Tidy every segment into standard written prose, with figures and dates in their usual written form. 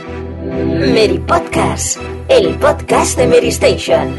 Mary Podcast, el podcast de Mary Station.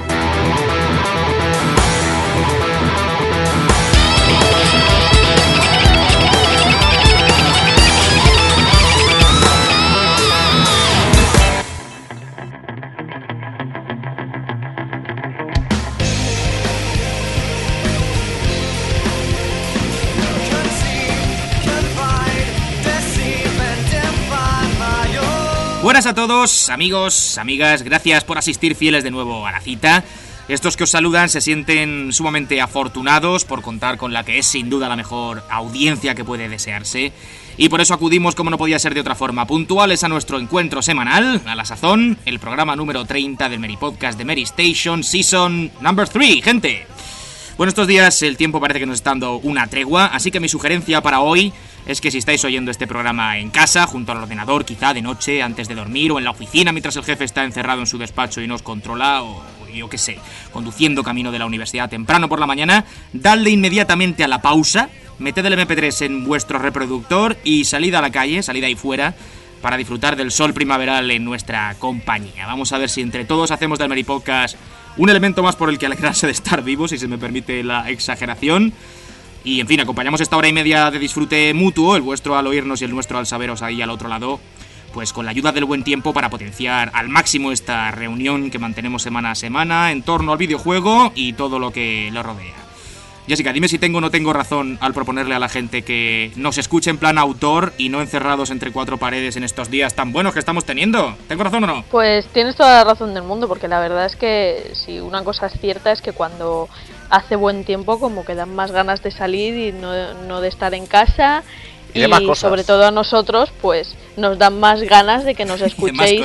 Buenas a todos, amigos, amigas, gracias por asistir fieles de nuevo a la cita. Estos que os saludan se sienten sumamente afortunados por contar con la que es sin duda la mejor audiencia que puede desearse. Y por eso acudimos, como no podía ser de otra forma, puntuales a nuestro encuentro semanal, a la sazón, el programa número 30 del Mary Podcast de Mary Station, Season Number 3, gente. Bueno, estos días el tiempo parece que nos está dando una tregua, así que mi sugerencia para hoy es que si estáis oyendo este programa en casa, junto al ordenador, quizá de noche, antes de dormir, o en la oficina mientras el jefe está encerrado en su despacho y nos controla, o yo qué sé, conduciendo camino de la universidad temprano por la mañana, dadle inmediatamente a la pausa, meted el MP3 en vuestro reproductor y salid a la calle, salid ahí fuera, para disfrutar del sol primaveral en nuestra compañía. Vamos a ver si entre todos hacemos del Mary Podcast un elemento más por el que alegrarse de estar vivos, si se me permite la exageración. Y en fin, acompañamos esta hora y media de disfrute mutuo, el vuestro al oírnos y el nuestro al saberos ahí al otro lado, pues con la ayuda del buen tiempo para potenciar al máximo esta reunión que mantenemos semana a semana en torno al videojuego y todo lo que lo rodea. Jessica, dime si tengo o no tengo razón al proponerle a la gente que nos escuche en plan autor y no encerrados entre cuatro paredes en estos días tan buenos que estamos teniendo. ¿Tengo razón o no? Pues tienes toda la razón del mundo, porque la verdad es que si una cosa es cierta es que cuando hace buen tiempo como que dan más ganas de salir y no de estar en casa. Y sobre todo a nosotros, pues nos dan más ganas de que nos escuchéis,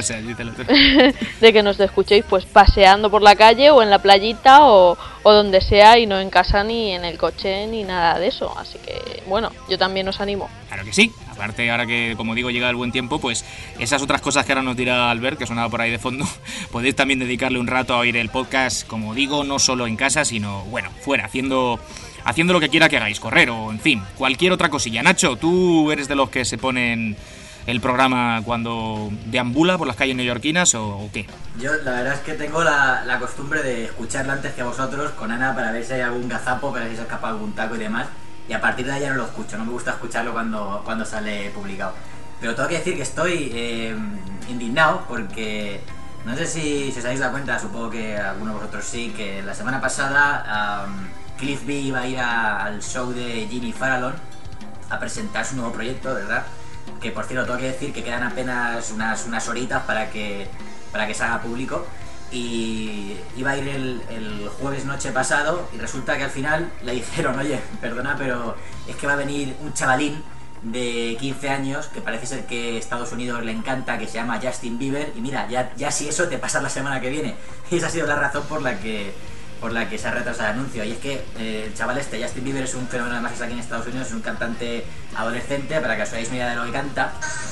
de que nos escuchéis pues paseando por la calle o en la playita o donde sea, y no en casa ni en el coche ni nada de eso. Así que bueno, yo también os animo. Claro que sí. Aparte, ahora que, como digo, llega el buen tiempo, pues esas otras cosas que ahora nos dirá Albert, que sonaba por ahí de fondo, podéis también dedicarle un rato a oír el podcast, como digo, no solo en casa, sino, bueno, fuera, haciendo lo que quiera que hagáis, correr o, en fin, cualquier otra cosilla. Nacho, ¿tú eres de los que se ponen el programa cuando deambula por las calles neoyorquinas o qué? Yo la verdad es que tengo la costumbre de escucharla antes que vosotros con Ana para ver si hay algún gazapo, para ver si se escapa algún taco y demás. Y a partir de ahí ya no lo escucho, no me gusta escucharlo cuando sale publicado. Pero tengo que decir que estoy indignado porque no sé si os habéis dado cuenta, supongo que algunos de vosotros sí, que la semana pasada Cliff B iba a ir al show de Jimmy Fallon a presentar su nuevo proyecto, ¿verdad? Que por cierto tengo que decir que quedan apenas unas horitas para que se haga público. Y iba a ir el jueves noche pasado y resulta que al final le dijeron: oye, perdona, pero es que va a venir un chavalín de 15 años que parece ser que Estados Unidos le encanta, que se llama Justin Bieber, y mira, ya si eso te pasa la semana que viene. Y esa ha sido la razón por la que se ha retrasado el anuncio. Y es que el chaval Justin Bieber, es un fenómeno de masas aquí en Estados Unidos, es un cantante adolescente, para que os hagáis una idea de lo que canta.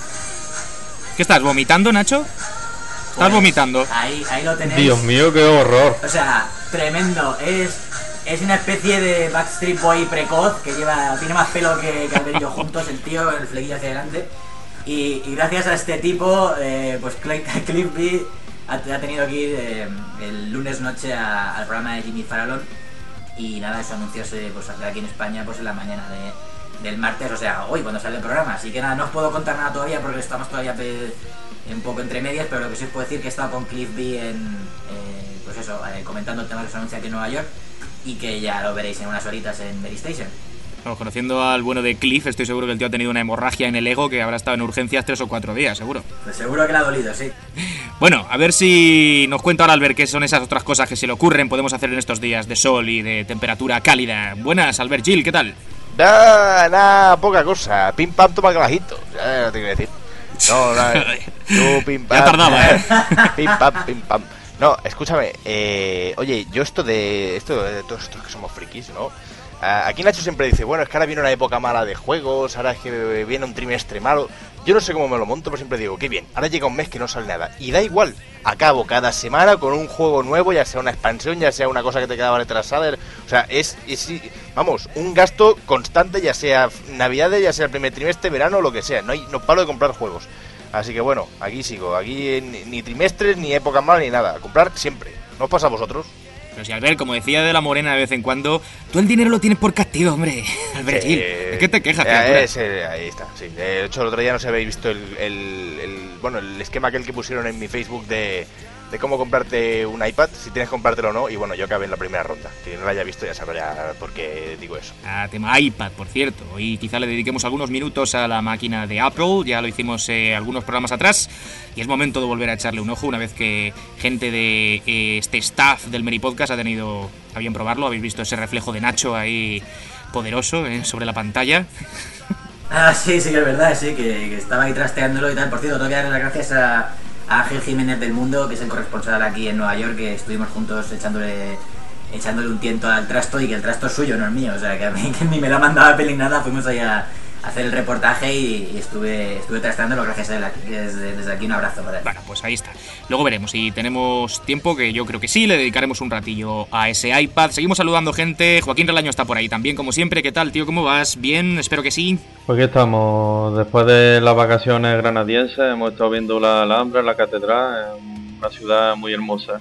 ¿Qué estás, vomitando, Nacho? ¿Estás vomitando? Ahí lo tenéis. Dios mío, qué horror. O sea, tremendo. Es una especie de Backstreet Boy precoz que tiene más pelo que Albert y yo juntos, el tío, el flequillo hacia adelante. Y gracias a este tipo, pues Cliff B ha tenido que ir el lunes noche al programa de Jimmy Fallon. Y nada, eso anuncióse pues aquí en España pues en la mañana del martes, o sea, hoy cuando sale el programa. Así que nada, no os puedo contar nada todavía porque estamos todavía un poco entre medias, pero lo que sí os puedo decir que he estado con Cliff B pues eso, comentando el tema que se anuncia aquí en Nueva York, y que ya lo veréis en unas horitas en Mary Station. Bueno, conociendo al bueno de Cliff, estoy seguro que el tío ha tenido una hemorragia en el ego que habrá estado en urgencias 3 o 4 días, seguro. Pues seguro que le ha dolido, sí. Bueno, a ver si nos cuenta ahora Albert qué son esas otras cosas que se le ocurren podemos hacer en estos días de sol y de temperatura cálida. Buenas, Albert Gil, ¿qué tal? Nada, poca cosa. Pim pam, toma calajito. Ya te quiero decir. No, tú pim pam. Ya tardaba, Pim pam. No, escúchame, oye, yo esto de todos estos que somos frikis, ¿no? Aquí Nacho siempre dice, bueno, es que ahora viene una época mala de juegos, ahora es que viene un trimestre malo. Yo no sé cómo me lo monto, pero siempre digo, qué bien, ahora llega un mes que no sale nada. Y da igual, acabo cada semana con un juego nuevo, ya sea una expansión, ya sea una cosa que te quedaba retrasada. O sea, es vamos, un gasto constante, ya sea Navidades, ya sea el primer trimestre, verano, lo que sea. No paro de comprar juegos. Así que bueno, aquí sigo. Aquí ni trimestres, ni épocas malas, ni nada. A comprar siempre. ¿No os pasa a vosotros? Pero si Albert, como decía de la Morena de vez en cuando, tú el dinero lo tienes por castigo, hombre. Albert Gil, ¿de qué te quejas? Ahí está, sí. De hecho, el otro día no se habéis visto el esquema aquel que pusieron en mi Facebook de cómo comprarte un iPad, si tienes que comprártelo o no, y bueno, yo acabé en la primera ronda. Quien no lo haya visto ya sabrá por qué digo eso. Tema iPad, por cierto. Hoy quizá le dediquemos algunos minutos a la máquina de Apple, ya lo hicimos algunos programas atrás, y es momento de volver a echarle un ojo una vez que gente de este staff del Meri Podcast ha tenido a bien probarlo. Habéis visto ese reflejo de Nacho ahí poderoso sobre la pantalla. Sí, es verdad, sí, que estaba ahí trasteándolo y tal. Por cierto, tengo que darle las gracias a Ángel Jiménez del Mundo, que es el corresponsal aquí en Nueva York, que estuvimos juntos echándole un tiento al trasto, y que el trasto es suyo, no es mío, o sea, que a mí que ni me lo ha mandado a pelín nada. Fuimos ahí a hacer el reportaje y estuve trasteándolo, gracias a él. Desde aquí un abrazo para él. Bueno, pues ahí está. Luego veremos si tenemos tiempo, que yo creo que sí, le dedicaremos un ratillo a ese iPad. Seguimos saludando gente. Joaquín Relaño está por ahí también, como siempre. ¿Qué tal, tío? ¿Cómo vas? ¿Bien? Espero que sí. Pues aquí estamos, después de las vacaciones granadienses, hemos estado viendo la Alhambra, la catedral, una ciudad muy hermosa.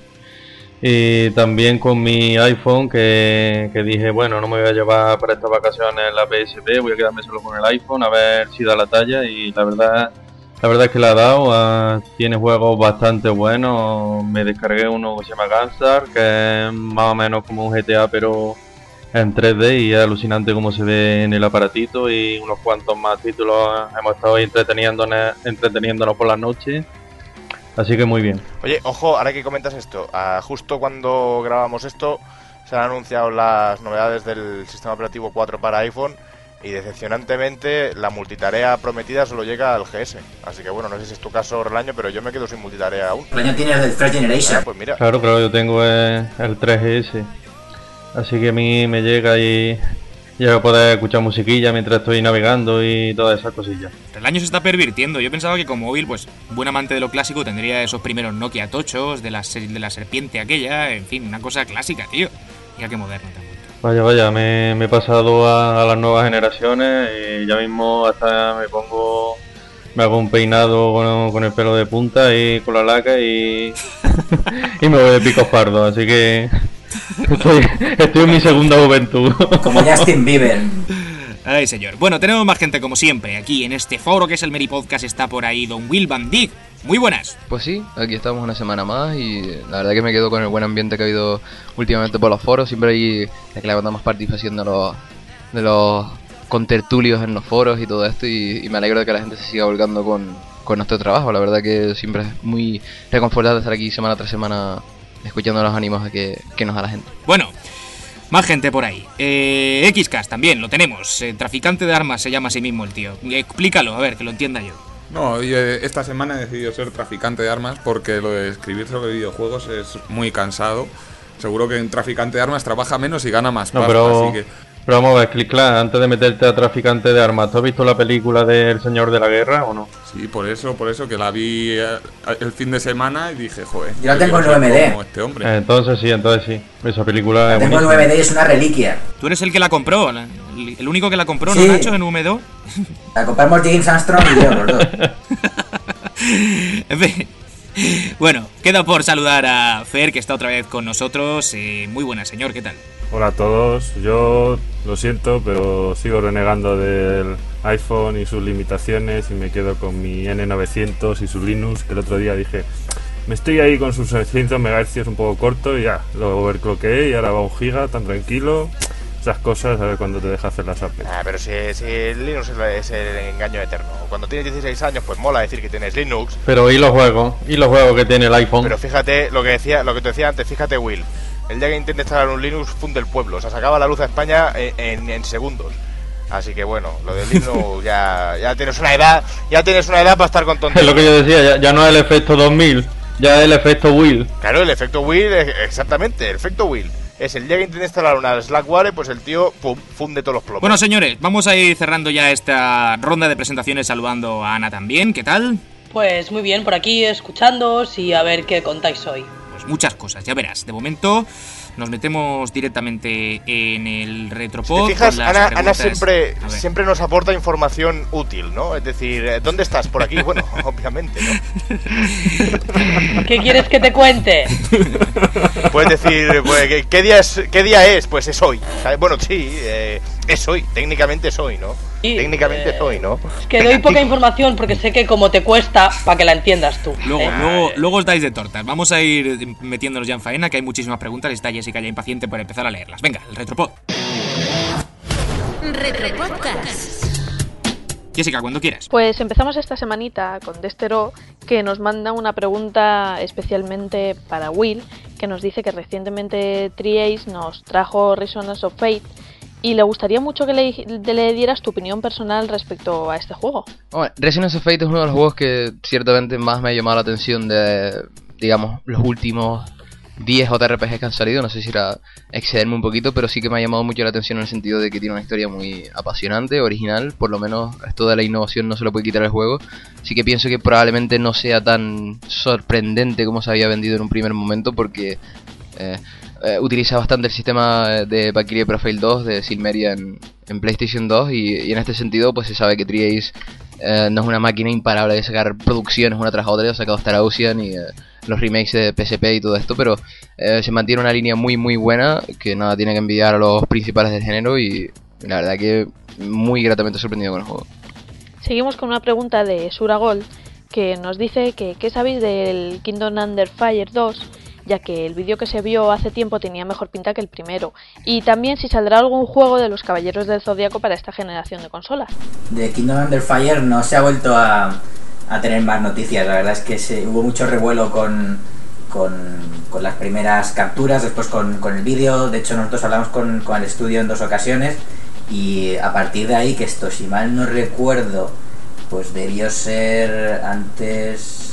Y también con mi iPhone, que dije, bueno, no me voy a llevar para estas vacaciones la PSP, voy a quedarme solo con el iPhone, a ver si da la talla, y la verdad es que la ha dado. Tiene juegos bastante buenos. Me descargué uno que se llama Gunstar, que es más o menos como un GTA, pero en 3D, y es alucinante cómo se ve en el aparatito, y unos cuantos más títulos. Hemos estado ahí entreteniéndonos por las noches, así que muy bien. Oye, ojo, ahora que comentas esto, justo cuando grabamos esto se han anunciado las novedades del sistema operativo 4 para iPhone, y decepcionantemente la multitarea prometida solo llega al GS. Así que bueno, no sé si es tu caso, Relaño, pero yo me quedo sin multitarea aún. Relaño tiene el First Generation. Pues mira. Claro, yo tengo el 3GS. Así que a mí me llega y voy a poder escuchar musiquilla mientras estoy navegando y todas esas cosillas. El año se está pervirtiendo. Yo pensaba que con móvil, pues, buen amante de lo clásico, tendría esos primeros Nokia tochos, de la serpiente aquella, en fin, una cosa clásica, tío. Ya que moderno también. Vaya, me he pasado a las nuevas generaciones, y ya mismo hasta me hago un peinado con el pelo de punta y con la laca y me voy de picos pardos, así que estoy en mi segunda juventud. Como Justin Bieber. Ay, señor. Bueno, tenemos más gente como siempre. Aquí en este foro que es el Meri Podcast está por ahí Don Will Van Dijk. Muy buenas. Pues sí, aquí estamos una semana más, y la verdad que me quedo con el buen ambiente que ha habido últimamente por los foros. Siempre hay que le damos participación de los contertulios en los foros y todo esto, y me alegro de que la gente se siga volcando con nuestro trabajo. La verdad que siempre es muy reconfortante estar aquí semana tras semana escuchando los ánimos que nos da la gente. Bueno, más gente por ahí. XCast también, lo tenemos. Traficante de armas se llama a sí mismo el tío. Explícalo, a ver, que lo entienda yo. No, yo esta semana he decidido ser traficante de armas porque lo de escribir sobre videojuegos es muy cansado. Seguro que un traficante de armas trabaja menos y gana más pasta, así que... Pero vamos a ver, claro, antes de meterte a traficante de armas, ¿tú has visto la película del Señor de la Guerra o no? Sí, por eso que la vi el fin de semana y dije, joder, yo la tengo en UMD. Como este hombre. Entonces sí, esa película es tengo en UMD y es una reliquia. Tú eres el que la compró, el único que la compró, sí. ¿No, Nacho, en UMD? La compramos James Armstrong y yo, los dos. En fin. Bueno, queda por saludar a Fer, que está otra vez con nosotros. Muy buena, señor, ¿qué tal? Hola a todos, yo lo siento, pero sigo renegando del iPhone y sus limitaciones, y me quedo con mi N900 y su Linux, que el otro día dije, me estoy ahí con sus 600 MHz un poco corto, y ya, lo overcloqué y ahora va 1 GB tan tranquilo. Esas cosas, a ver cuándo te deja hacer las apps. Pero si el Linux es el engaño eterno. Cuando tienes 16 años, pues mola decir que tienes Linux. Pero ¿y los juegos que tiene el iPhone? Pero fíjate lo que te decía antes, fíjate, Will. El día que intente instalar un Linux, funde el pueblo. O sea, sacaba la luz a España en segundos. Así que bueno, lo de Linux ya tienes una edad para estar con tonterías. Es lo que yo decía, ya no es el efecto 2000, ya es el efecto Will. Claro, el efecto Will, exactamente, el efecto Will. Es el día que intenta instalar una Slackware, pues el tío funde todos los plomos. Bueno, señores, vamos a ir cerrando ya esta ronda de presentaciones saludando a Ana también. ¿Qué tal? Pues muy bien, por aquí escuchándoos y a ver qué contáis hoy. Pues muchas cosas, ya verás. De momento, nos metemos directamente en el retropod. Si te fijas, Ana siempre nos aporta información útil, ¿no? Es decir, ¿dónde estás? Por aquí. Bueno, obviamente, ¿no? ¿Qué quieres que te cuente? Puedes decir, pues, ¿qué día es? Pues es hoy. ¿Sabes? Bueno, sí, es hoy. Técnicamente es hoy, ¿no? Técnicamente es hoy, ¿no? Es que doy poca información porque sé que como te cuesta, para que la entiendas tú. Luego os dais de tortas. Vamos a ir metiéndonos ya en faena, que hay muchísimas preguntas y está Jessica ya impaciente por empezar a leerlas. Venga, el Retropod. Retropodcast. Jessica, cuando quieras. Pues empezamos esta semanita con Destero, que nos manda una pregunta especialmente para Will, que nos dice que recientemente Tri-Ace nos trajo Resonance of Fate y le gustaría mucho que le dieras tu opinión personal respecto a este juego. Bueno, Resonance of Fate es uno de los juegos que ciertamente más me ha llamado la atención de, digamos, los últimos 10 JRPGs que han salido. No sé si era excederme un poquito, pero sí que me ha llamado mucho la atención en el sentido de que tiene una historia muy apasionante, original. Por lo menos esto de la innovación no se lo puede quitar el juego. Así que pienso que probablemente no sea tan sorprendente como se había vendido en un primer momento, porque utiliza bastante el sistema de Valkyrie Profile 2 de Silmeria en PlayStation 2 y en este sentido pues se sabe que Tri-Ace no es una máquina imparable de sacar producciones una tras otra. Ha sacado Star Ocean y los remakes de PSP y todo esto, pero se mantiene una línea muy muy buena que nada tiene que envidiar a los principales del género y la verdad que muy gratamente sorprendido con el juego. Seguimos con una pregunta de Suragol que nos dice que ¿qué sabéis del Kingdom Under Fire 2? Ya que el vídeo que se vio hace tiempo tenía mejor pinta que el primero. Y también si saldrá algún juego de los Caballeros del Zodiaco para esta generación de consolas. De Kingdom Under Fire no se ha vuelto a tener más noticias. La verdad es que hubo mucho revuelo con las primeras capturas, después con el vídeo. De hecho nosotros hablamos con el estudio en 2 ocasiones y a partir de ahí, que esto si mal no recuerdo, pues debió ser antes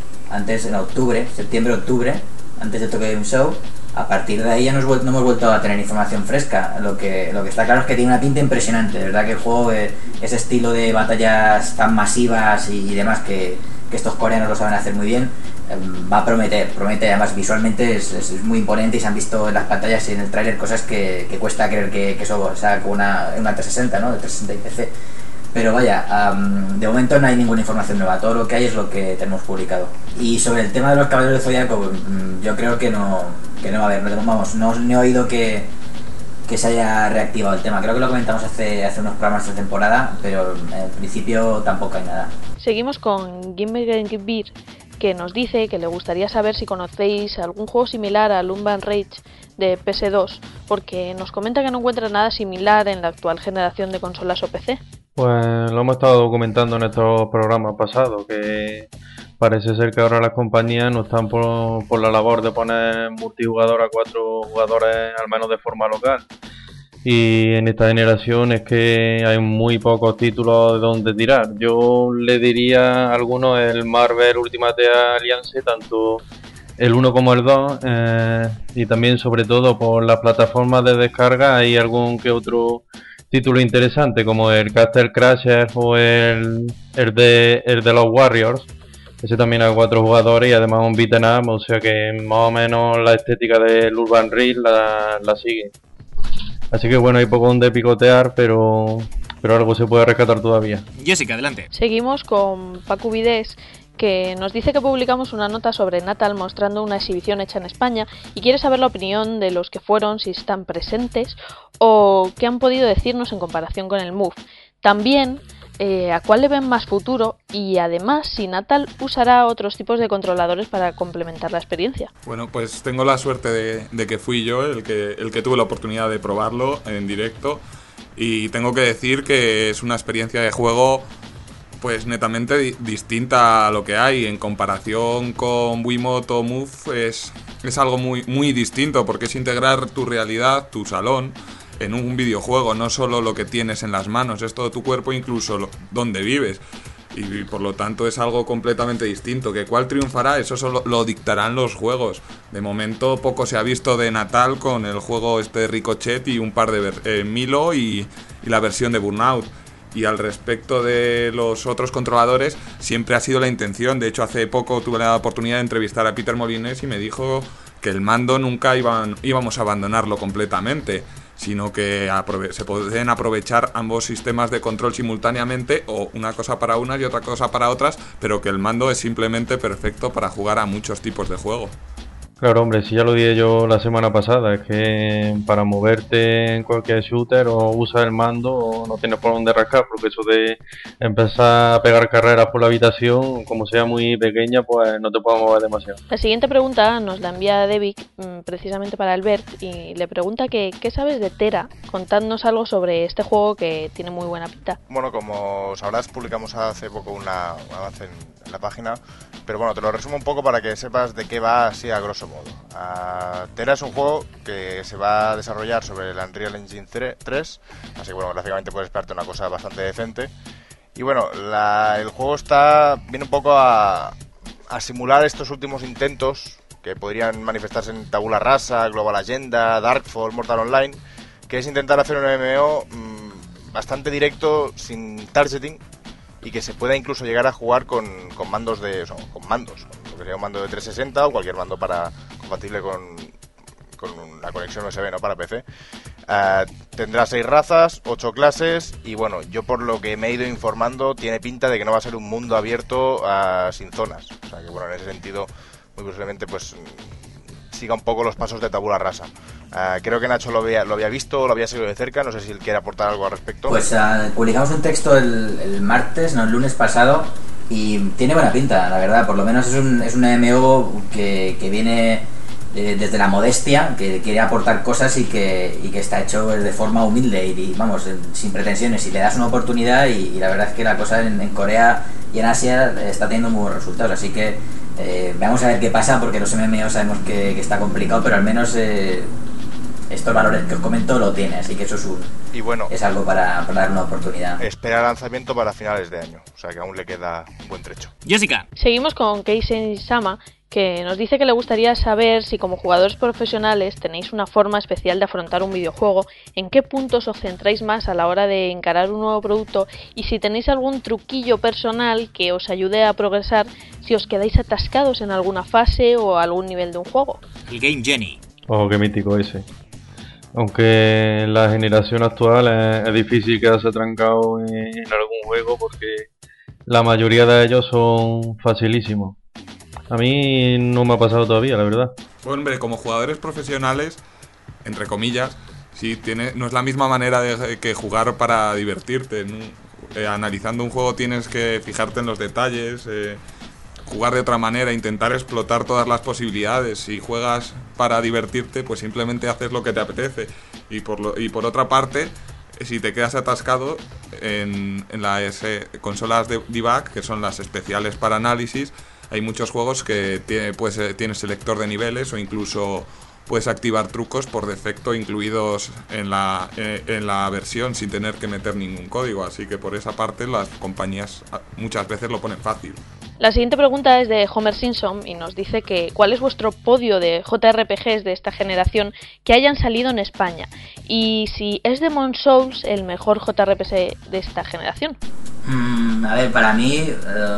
en octubre, septiembre-octubre, antes de Tokyo Game Show. A partir de ahí ya no hemos vuelto a tener información fresca. Lo que está claro es que tiene una pinta impresionante. De verdad que el juego, ese estilo de batallas tan masivas y demás que estos coreanos lo saben hacer muy bien, va a promete. Además visualmente es muy imponente y se han visto en las pantallas y en el tráiler cosas que cuesta creer que eso sea como una 360, ¿no? De 360 y PC. Pero vaya, de momento no hay ninguna información nueva, todo lo que hay es lo que tenemos publicado. Y sobre el tema de los Caballeros del Zodiaco, yo creo que no va a haber, no he oído que se haya reactivado el tema. Creo que lo comentamos hace unos programas de temporada, pero en principio tampoco hay nada. Seguimos con Gimmer, que nos dice que le gustaría saber si conocéis algún juego similar a Lumban Rage de PS2, porque nos comenta que no encuentra nada similar en la actual generación de consolas o PC. Pues lo hemos estado documentando en estos programas pasados, que parece ser que ahora las compañías no están por la labor de poner multijugador a 4 jugadores al menos de forma local. Y en esta generación es que hay muy pocos títulos de donde tirar. Yo le diría a algunos el Marvel Ultimate Alliance, tanto el 1 como el 2, y también sobre todo por las plataformas de descarga hay algún que otro título interesante como el Castle Crashers o el de los Warriors. Ese también a 4 jugadores y además un beat'em up, o sea que más o menos la estética del Urban Ridge la sigue. Así que bueno, hay poco donde picotear, pero algo se puede rescatar todavía. Jessica, adelante. Seguimos con Paco Vides, que nos dice que publicamos una nota sobre Natal mostrando una exhibición hecha en España y quiere saber la opinión de los que fueron, si están presentes o qué han podido decirnos en comparación con el Move. También a cuál le ven más futuro y además si Natal usará otros tipos de controladores para complementar la experiencia. Bueno, pues tengo la suerte de que fui yo el que tuve la oportunidad de probarlo en directo y tengo que decir que es una experiencia de juego pues netamente distinta a lo que hay. En comparación con Wiimote o Move es algo muy, muy distinto porque es integrar tu realidad, tu salón, en un videojuego, no solo lo que tienes en las manos, es todo tu cuerpo, incluso donde vives. Y por lo tanto es algo completamente distinto. ¿Que cuál triunfará? Eso solo lo dictarán los juegos. De momento poco se ha visto de Natal con el juego de Ricochet y un par de Milo y la versión de Burnout. Y al respecto de los otros controladores, siempre ha sido la intención. De hecho, hace poco tuve la oportunidad de entrevistar a Peter Molyneux y me dijo que el mando nunca íbamos a abandonarlo completamente, sino que se pueden aprovechar ambos sistemas de control simultáneamente, o una cosa para unas y otra cosa para otras, pero que el mando es simplemente perfecto para jugar a muchos tipos de juego. Claro, hombre, si ya lo dije yo la semana pasada, es que para moverte en cualquier shooter o usas el mando o no tienes por dónde rascar, porque eso de empezar a pegar carreras por la habitación, como sea muy pequeña, pues no te puedes mover demasiado. La siguiente pregunta nos la envía Devic precisamente para Albert y le pregunta que ¿qué sabes de Tera? Contadnos algo sobre este juego que tiene muy buena pinta. Bueno, como sabrás, publicamos hace poco un avance en la página, pero bueno, te lo resumo un poco para que sepas de qué va así a grosso modo. Tera es un juego que se va a desarrollar sobre el Unreal Engine 3, así que bueno, gráficamente puedes esperarte una cosa bastante decente. Y bueno, el juego viene un poco a simular estos últimos intentos que podrían manifestarse en Tabula Rasa, Global Agenda, Darkfall, Mortal Online, que es intentar hacer un MMO bastante directo, sin targeting, y que se pueda incluso llegar a jugar con mandos lo que sería un mando de 360 o cualquier mando compatible con la conexión USB, ¿no?, para PC. Tendrá 6 razas, 8 clases, y bueno, yo por lo que me he ido informando, tiene pinta de que no va a ser un mundo abierto sin zonas. O sea que bueno, en ese sentido, muy posiblemente pues siga un poco los pasos de Tabula Rasa. Creo que Nacho lo había visto, lo había seguido de cerca, no sé si él quiere aportar algo al respecto. Pues publicamos un texto el martes, no, el lunes pasado, y tiene buena pinta, la verdad. Por lo menos es un MMO que viene desde la modestia, que quiere aportar cosas y que está hecho de forma humilde y vamos, sin pretensiones, y le das una oportunidad y la verdad es que la cosa en Corea y en Asia está teniendo muy buenos resultados, así que vamos a ver qué pasa, porque los MMO sabemos que está complicado, pero al menos estos valores que os comento lo tiene, así que eso es algo para dar una oportunidad. Espera lanzamiento para finales de año, o sea que aún le queda un buen trecho. Jessica. Seguimos con Keisen Sama, que nos dice que le gustaría saber si como jugadores profesionales tenéis una forma especial de afrontar un videojuego, en qué puntos os centráis más a la hora de encarar un nuevo producto y si tenéis algún truquillo personal que os ayude a progresar si os quedáis atascados en alguna fase o algún nivel de un juego. El Game Genie. Oh, qué mítico ese. Aunque en la generación actual es difícil quedarse trancado en algún juego porque la mayoría de ellos son facilísimos. A mí no me ha pasado todavía, la verdad. Pues hombre, como jugadores profesionales, entre comillas, no es la misma manera que jugar para divertirte. Analizando un juego tienes que fijarte en los detalles, jugar de otra manera, intentar explotar todas las posibilidades. Si juegas para divertirte, pues simplemente haces lo que te apetece. Y por otra parte, si te quedas atascado en las consolas de debug, que son las especiales para análisis, hay muchos juegos que tienes selector de niveles o incluso puedes activar trucos por defecto incluidos en la versión sin tener que meter ningún código. Así que por esa parte las compañías muchas veces lo ponen fácil. La siguiente pregunta es de Homer Simpson y nos dice que ¿cuál es vuestro podio de JRPGs de esta generación que hayan salido en España? Y si es Demon's Souls el mejor JRPG de esta generación. A ver, para mí,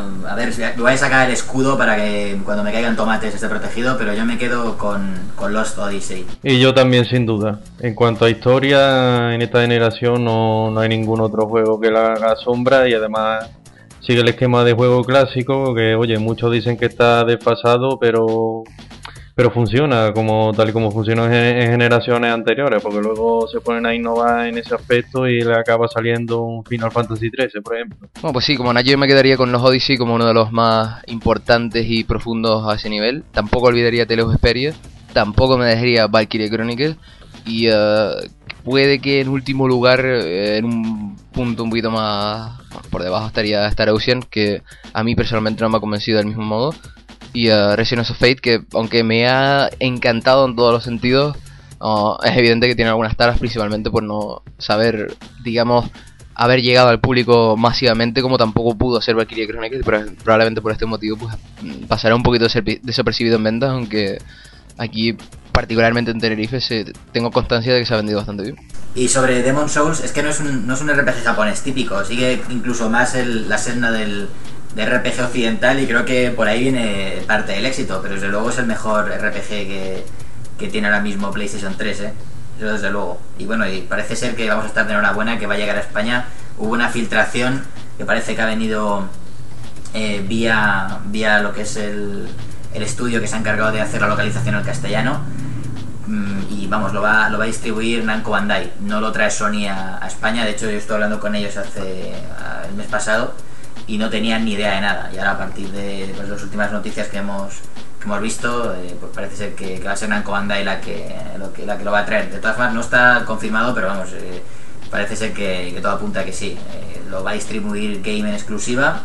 me voy a sacar el escudo para que cuando me caigan tomates esté protegido, pero yo me quedo con Lost Odyssey. Y yo también, sin duda. En cuanto a historia, en esta generación no hay ningún otro juego que la haga sombra, y además sigue el esquema de juego clásico, que oye, muchos dicen que está desfasado, pero funciona tal y como funcionó en generaciones anteriores, porque luego se ponen a innovar en ese aspecto y le acaba saliendo un Final Fantasy XIII, por ejemplo. Bueno, pues sí, como Nacho, yo me quedaría con los Odyssey como uno de los más importantes y profundos a ese nivel. Tampoco olvidaría Tales of Vesperia, tampoco me dejaría Valkyrie Chronicles, y puede que en último lugar, en un punto un poquito más por debajo, estaría Star Ocean, que a mí personalmente no me ha convencido del mismo modo. Y Resonance of Fate, que aunque me ha encantado en todos los sentidos, es evidente que tiene algunas taras, principalmente por no saber, digamos, haber llegado al público masivamente, como tampoco pudo ser Valkyrie Chronicles, pero probablemente por este motivo pues pasará un poquito desapercibido en ventas, aunque aquí, particularmente en Tenerife, tengo constancia de que se ha vendido bastante bien. Y sobre Demon's Souls, es que no es un RPG japonés típico, sigue incluso más la senda del de RPG occidental y creo que por ahí viene parte del éxito, pero desde luego es el mejor RPG que tiene ahora mismo PlayStation 3, eso desde luego. Y bueno, y parece ser que vamos a estar de enhorabuena, que va a llegar a España. Hubo una filtración que parece que ha venido vía lo que es el estudio que se ha encargado de hacer la localización al castellano, y vamos, lo va a distribuir Namco Bandai, no lo trae Sony a España. De hecho yo estuve hablando con ellos el mes pasado y no tenían ni idea de nada, y ahora a partir de las últimas noticias que hemos visto, pues parece ser que va a ser Namco Bandai la que lo va a traer. De todas formas no está confirmado, pero vamos, parece ser que todo apunta a que sí. Lo va a distribuir Game en exclusiva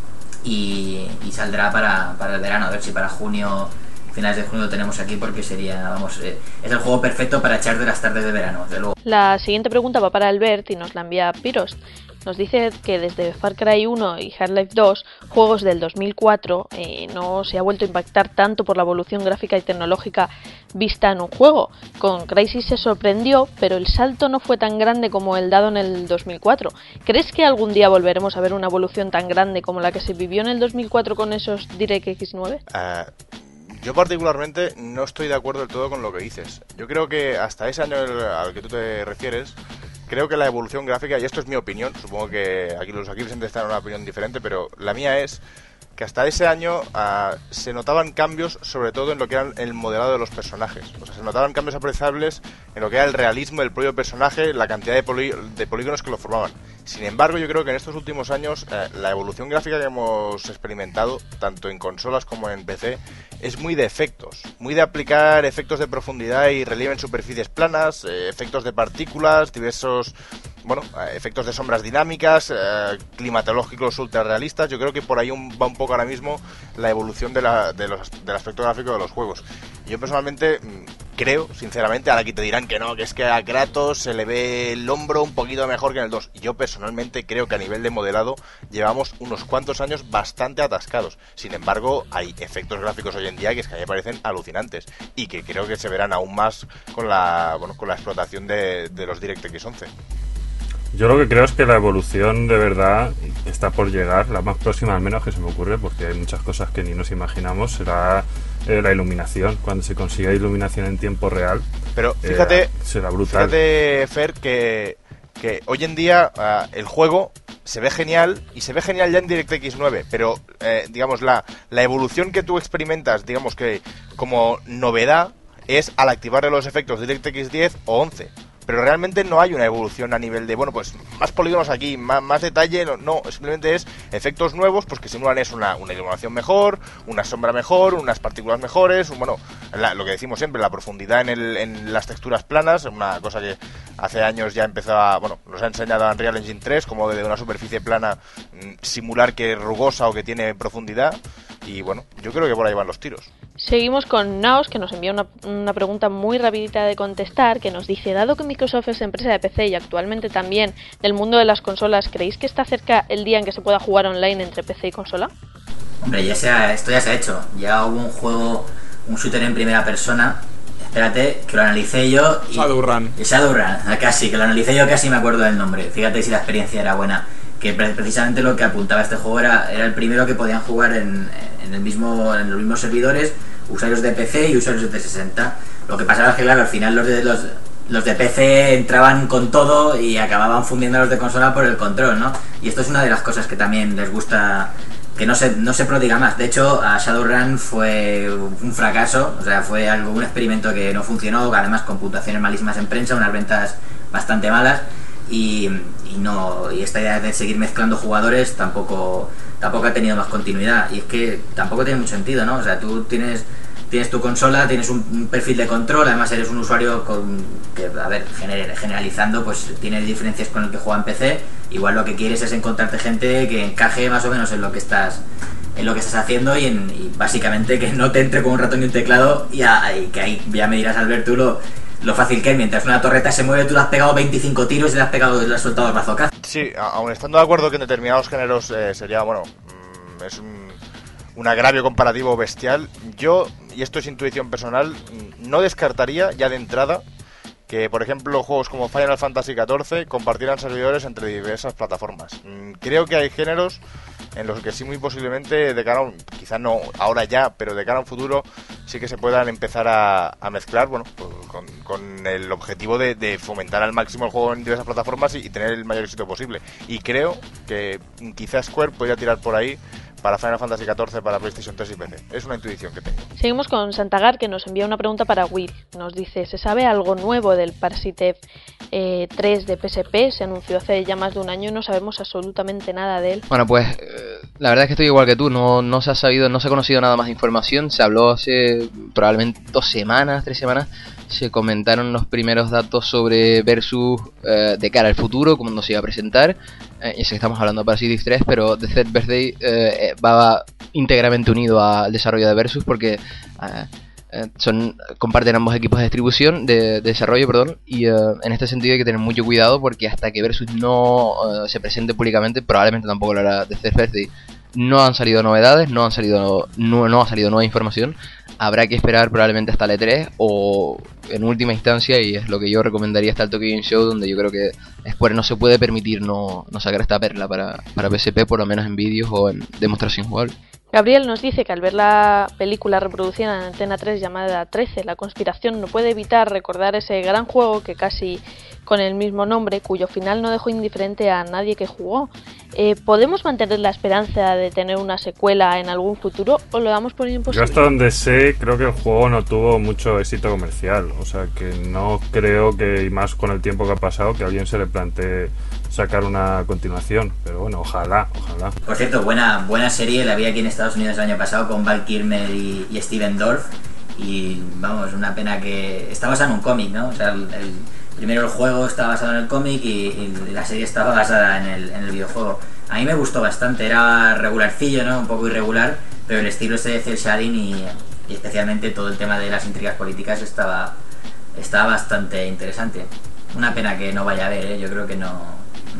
y saldrá para el verano, a ver si para junio, finales de junio lo tenemos aquí, porque sería, vamos, es el juego perfecto para echar de las tardes de verano, desde luego. La siguiente pregunta va para Albert y nos la envía Pirost. Nos dice que desde Far Cry 1 y Half-Life 2, juegos del 2004, no se ha vuelto a impactar tanto por la evolución gráfica y tecnológica vista en un juego. Con Crysis se sorprendió, pero el salto no fue tan grande como el dado en el 2004. ¿Crees que algún día volveremos a ver una evolución tan grande como la que se vivió en el 2004 con esos DirectX 9? Yo particularmente no estoy de acuerdo del todo con lo que dices. Yo creo que hasta ese año al que tú te refieres, creo que la evolución gráfica, y esto es mi opinión, supongo que aquí los presentes tendrán una opinión diferente, pero la mía es que hasta ese año se notaban cambios, sobre todo en lo que era el modelado de los personajes. O sea, se notaban cambios apreciables en lo que era el realismo del propio personaje, la cantidad de polígonos que lo formaban. Sin embargo, yo creo que en estos últimos años la evolución gráfica que hemos experimentado, tanto en consolas como en PC, es muy de efectos, muy de aplicar efectos de profundidad y relieve en superficies planas, efectos de partículas, diversos, efectos de sombras dinámicas, climatológicos ultra realistas. Yo creo que por ahí va un poco ahora mismo la evolución del aspecto gráfico de los juegos. Yo personalmente creo, sinceramente, ahora aquí te dirán que no, que es que a Kratos se le ve el hombro un poquito mejor que en el 2. Yo personalmente creo que a nivel de modelado llevamos unos cuantos años bastante atascados. Sin embargo, hay efectos gráficos hoy en día que es que a mí me parecen alucinantes y que creo que se verán aún más con la explotación de los DirectX 11. Yo lo que creo es que la evolución de verdad está por llegar, la más próxima al menos que se me ocurre, porque hay muchas cosas que ni nos imaginamos, será la iluminación. Cuando se consiga iluminación en tiempo real, pero fíjate, será brutal. Fíjate, Fer, que hoy en día el juego se ve genial, y se ve genial ya en DirectX 9, pero digamos la evolución que tú experimentas, digamos que como novedad, es al activarle los efectos DirectX 10 o 11. Pero realmente no hay una evolución a nivel de, pues más polígonos aquí, más detalle, no, simplemente es efectos nuevos, pues que simulan es una iluminación mejor, una sombra mejor, unas partículas mejores, lo que decimos siempre, la profundidad en las texturas planas, una cosa que hace años ya empezó nos ha enseñado Unreal Engine 3, como de una superficie plana simular que es rugosa o que tiene profundidad, y yo creo que por ahí van los tiros. Seguimos con Naos, que nos envía una pregunta muy rapidita de contestar, que nos dice: dado que Microsoft es empresa de PC y actualmente también del mundo de las consolas, ¿creéis que está cerca el día en que se pueda jugar online entre PC y consola? Hombre, esto ya se ha hecho. Ya hubo un juego, un shooter en primera persona, espérate, que lo analicé yo. Shadowrun, casi, que lo analicé yo, casi me acuerdo del nombre. Fíjate si la experiencia era buena. Que precisamente lo que apuntaba este juego era el primero que podían jugar en los mismos servidores, usuarios de PC y usuarios de 360. Lo que pasaba es que, claro, al final los de PC entraban con todo y acababan fundiendo a los de consola por el control, ¿no? Y esto es una de las cosas que también les gusta, que no se prodiga más. De hecho, a Shadowrun fue un fracaso, o sea, fue un experimento que no funcionó, además con puntuaciones malísimas en prensa, unas ventas bastante malas. Y esta idea de seguir mezclando jugadores tampoco ha tenido más continuidad, y es que tampoco tiene mucho sentido, ¿no? O sea, tú tienes tu consola, tienes un perfil de control, además eres un usuario generalizando, pues tiene diferencias con el que juega en PC. Igual lo que quieres es encontrarte gente que encaje más o menos en lo que estás haciendo, y básicamente que no te entre con un ratón y un teclado, y que ahí ya me dirás, Albert, tú lo fácil que es, mientras una torreta se mueve, tú le has pegado 25 tiros y le has soltado el bazooka. Sí, aun estando de acuerdo que en determinados géneros sería, es un agravio comparativo bestial. Yo, y esto es intuición personal, no descartaría ya de entrada que, por ejemplo, juegos como Final Fantasy XIV compartieran servidores entre diversas plataformas. Creo que hay géneros en los que sí, muy posiblemente, de cara a quizás no ahora ya, pero de cara a un futuro, sí que se puedan empezar a mezclar, bueno, pues, con el objetivo de fomentar al máximo el juego en diversas plataformas y tener el mayor éxito posible. Y creo que quizás Square podría tirar por ahí para Final Fantasy XIV para PlayStation 3 y PC. Es una intuición que tengo. Seguimos con Santagar, que nos envía una pregunta para Will. Nos dice, ¿se sabe algo nuevo del Parasite 3 de PSP? Se anunció hace ya más de un año y no sabemos absolutamente nada de él. Bueno, pues la verdad es que estoy igual que tú. No se ha conocido nada más de información. Se habló hace probablemente 2 semanas, 3 semanas. Se comentaron los primeros datos sobre Versus de cara al futuro, cómo se iba a presentar. Y sé que estamos hablando de Parasite 3, pero The Third Birthday va íntegramente unido al desarrollo de Versus, porque comparten ambos equipos de distribución, de desarrollo, perdón, y en este sentido hay que tener mucho cuidado, porque hasta que Versus no se presente públicamente, probablemente tampoco lo hará The Third Birthday. No han salido novedades, no ha salido nueva información. Habrá que esperar probablemente hasta el E3 o en última instancia, y es lo que yo recomendaría, hasta el Tokyo Game Show, donde yo creo que Square no se puede permitir no sacar esta perla para PSP, por lo menos en vídeos o en demostración jugable. Gabriel nos dice que al ver la película reproducida en Antena 3 llamada 13, La Conspiración, no puede evitar recordar ese gran juego que casi con el mismo nombre, cuyo final no dejó indiferente a nadie que jugó. ¿Podemos mantener la esperanza de tener una secuela en algún futuro o lo damos por imposible? Yo hasta donde sé, creo que el juego no tuvo mucho éxito comercial, o sea que no creo que, y más con el tiempo que ha pasado, que a alguien se le plantee sacar una continuación, pero bueno, ojalá. Por cierto, buena serie, la vi aquí en Estados Unidos el año pasado con Val Kilmer y Steven Dorff, y vamos, una pena que está basado en un cómic, ¿no? O sea, primero el juego está basado en el cómic y la serie estaba basada en el videojuego. A mí me gustó bastante, era regularcillo, ¿no? Un poco irregular, pero el estilo ese de cel shading y especialmente todo el tema de las intrigas políticas estaba bastante interesante. Una pena que no vaya a ver, yo creo que no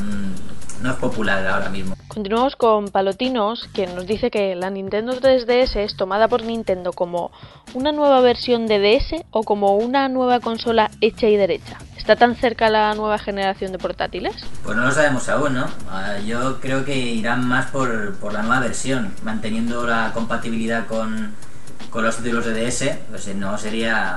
es popular ahora mismo. Continuamos con Palotinos, que nos dice que la Nintendo 3DS es tomada por Nintendo como una nueva versión de DS o como una nueva consola hecha y derecha. ¿Está tan cerca la nueva generación de portátiles? Pues no lo sabemos aún, ¿no? Yo creo que irán más por la nueva versión, manteniendo la compatibilidad con los títulos de DS. Pues no sería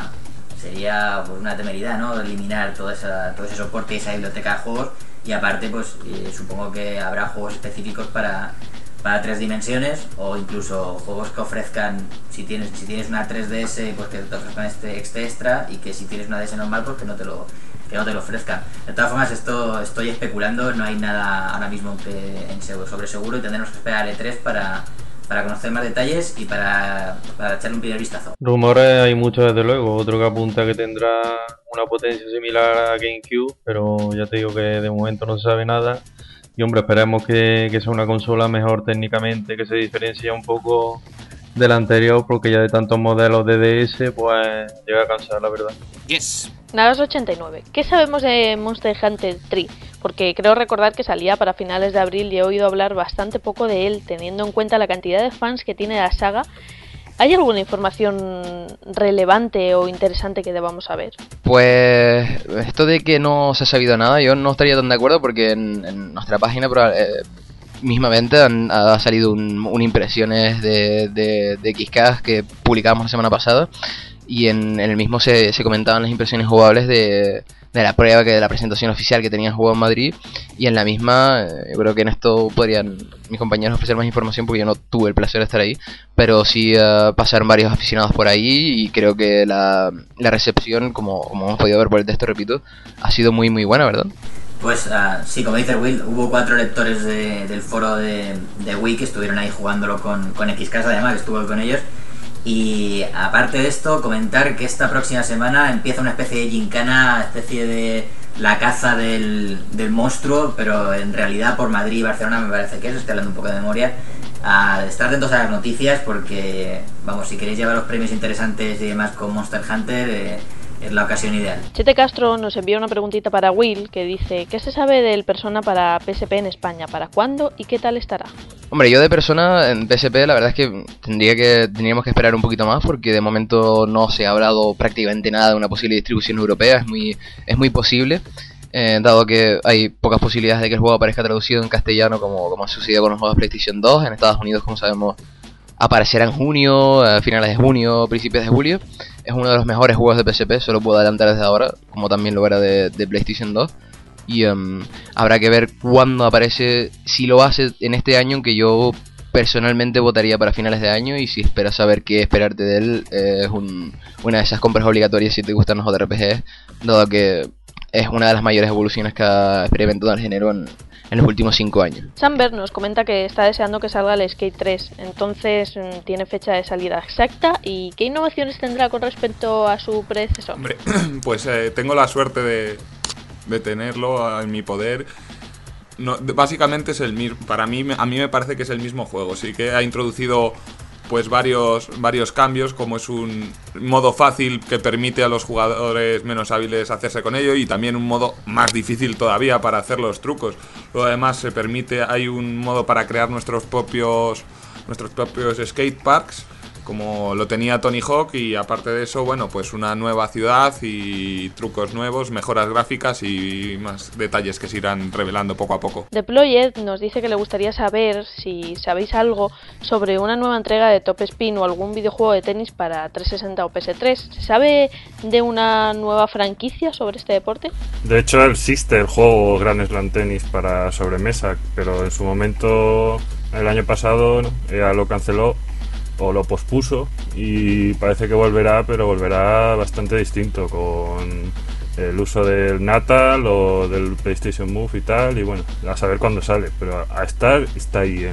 pues una temeridad, ¿no? Eliminar todo ese soporte y esa biblioteca de juegos. Y aparte, pues supongo que habrá juegos específicos para 3 dimensiones, o incluso juegos que ofrezcan, si tienes una 3DS, pues que te ofrezcan este extra, y que si tienes una DS normal, pues que no te lo ofrezcan. De todas formas, esto estoy especulando, no hay nada ahora mismo sobre seguro, y tendremos que esperar al E3 para conocer más detalles y para echarle un primer vistazo. Rumores hay muchos, desde luego. Otro que apunta que tendrá una potencia similar a GameCube, pero ya te digo que de momento no se sabe nada. Y hombre, esperemos que sea una consola mejor técnicamente, que se diferencie un poco de la anterior, porque ya de tantos modelos de DS pues llega a cansar, la verdad. Yes. Nagas89, ¿qué sabemos de Monster Hunter 3? Porque creo recordar que salía para finales de abril y he oído hablar bastante poco de él, teniendo en cuenta la cantidad de fans que tiene la saga. ¿Hay alguna información relevante o interesante que debamos saber? Pues esto de que no se ha sabido nada, yo no estaría tan de acuerdo, porque en nuestra página mismamente ha salido un impresiones de XCast que publicamos la semana pasada, y en el mismo se comentaban las impresiones jugables de la prueba, de la presentación oficial que tenía el juego en Madrid, y en la misma yo creo que en esto podrían mis compañeros ofrecer más información, porque yo no tuve el placer de estar ahí, pero sí pasaron varios aficionados por ahí, y creo que la recepción, como hemos podido ver por el texto, repito, ha sido muy muy buena, ¿verdad? Pues sí, como dice Will, hubo 4 lectores del foro de Wii que estuvieron ahí jugándolo con XCast, además, que estuvo con ellos. Y aparte de esto, comentar que esta próxima semana empieza una especie de gincana, especie de la caza del monstruo, pero en realidad por Madrid y Barcelona me parece que es, estoy hablando un poco de memoria. Estar atentos a las noticias, porque, vamos, si queréis llevar los premios interesantes y demás con Monster Hunter, es la ocasión ideal. Chete Castro nos envía una preguntita para Will que dice: ¿qué se sabe del Persona para PSP en España? ¿Para cuándo y qué tal estará? Hombre, yo de Persona en PSP la verdad es que tendríamos que esperar un poquito más, porque de momento no se ha hablado prácticamente nada de una posible distribución europea. Es muy posible, dado que hay pocas posibilidades de que el juego aparezca traducido en castellano como ha sucedido con los juegos de PlayStation 2. En Estados Unidos, como sabemos, aparecerá en junio, a finales de junio, principios de julio. Es uno de los mejores juegos de PSP, solo puedo adelantar desde ahora, como también lo era de PlayStation 2. Y habrá que ver cuándo aparece, si lo hace en este año, aunque yo personalmente votaría para finales de año. Y si esperas saber qué esperarte de él, es una de esas compras obligatorias si te gustan los JRPGs, dado que es una de las mayores evoluciones que ha experimentado el género en los últimos 5 años. Samber nos comenta que está deseando que salga el Skate 3, entonces tiene fecha de salida exacta. ¿Y qué innovaciones tendrá con respecto a su predecesor? Hombre, pues tengo la suerte de tenerlo en mi poder. No, básicamente es el mismo. A mí me parece que es el mismo juego. Sí que ha introducido pues varios cambios, como es un modo fácil que permite a los jugadores menos hábiles hacerse con ello, y también un modo más difícil todavía para hacer los trucos. Luego además hay un modo para crear nuestros propios skate parks, como lo tenía Tony Hawk, y aparte de eso, bueno, pues una nueva ciudad y trucos nuevos, mejoras gráficas y más detalles que se irán revelando poco a poco. Deployed nos dice que le gustaría saber si sabéis algo sobre una nueva entrega de Top Spin o algún videojuego de tenis para 360 o PS3. ¿Se sabe de una nueva franquicia sobre este deporte? De hecho existe el juego Grand Slam Tennis para sobremesa, pero en su momento, el año pasado, EA lo canceló o lo pospuso, y parece que volverá, pero volverá bastante distinto, con el uso del Natal o del PlayStation Move y tal, y bueno, a saber cuándo sale, pero está ahí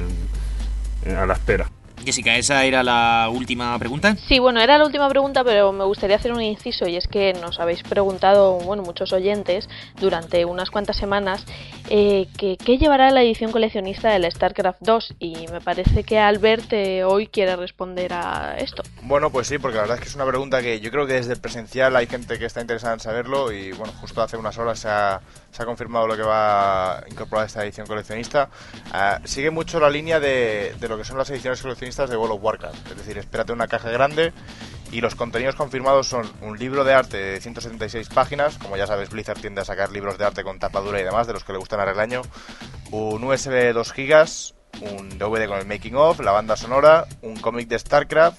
a la espera. Jessica, ¿esa era la última pregunta? Sí, bueno, era la última pregunta, pero me gustaría hacer un inciso, y es que nos habéis preguntado, bueno, muchos oyentes, durante unas cuantas semanas, ¿qué llevará la edición coleccionista del StarCraft 2? Y me parece que Albert hoy quiere responder a esto. Bueno, pues sí, porque la verdad es que es una pregunta que yo creo que desde el presencial hay gente que está interesada en saberlo, y bueno, justo hace unas horas se ha confirmado lo que va a incorporar esta edición coleccionista. Sigue mucho la línea de lo que son las ediciones coleccionistas de World of Warcraft, es decir, espérate una caja grande, y los contenidos confirmados son un libro de arte de 176 páginas, como ya sabes, Blizzard tiende a sacar libros de arte con tapa dura y demás, de los que le gustan al año, un USB de 2 gigas, un DVD con el making of, la banda sonora, un cómic de StarCraft,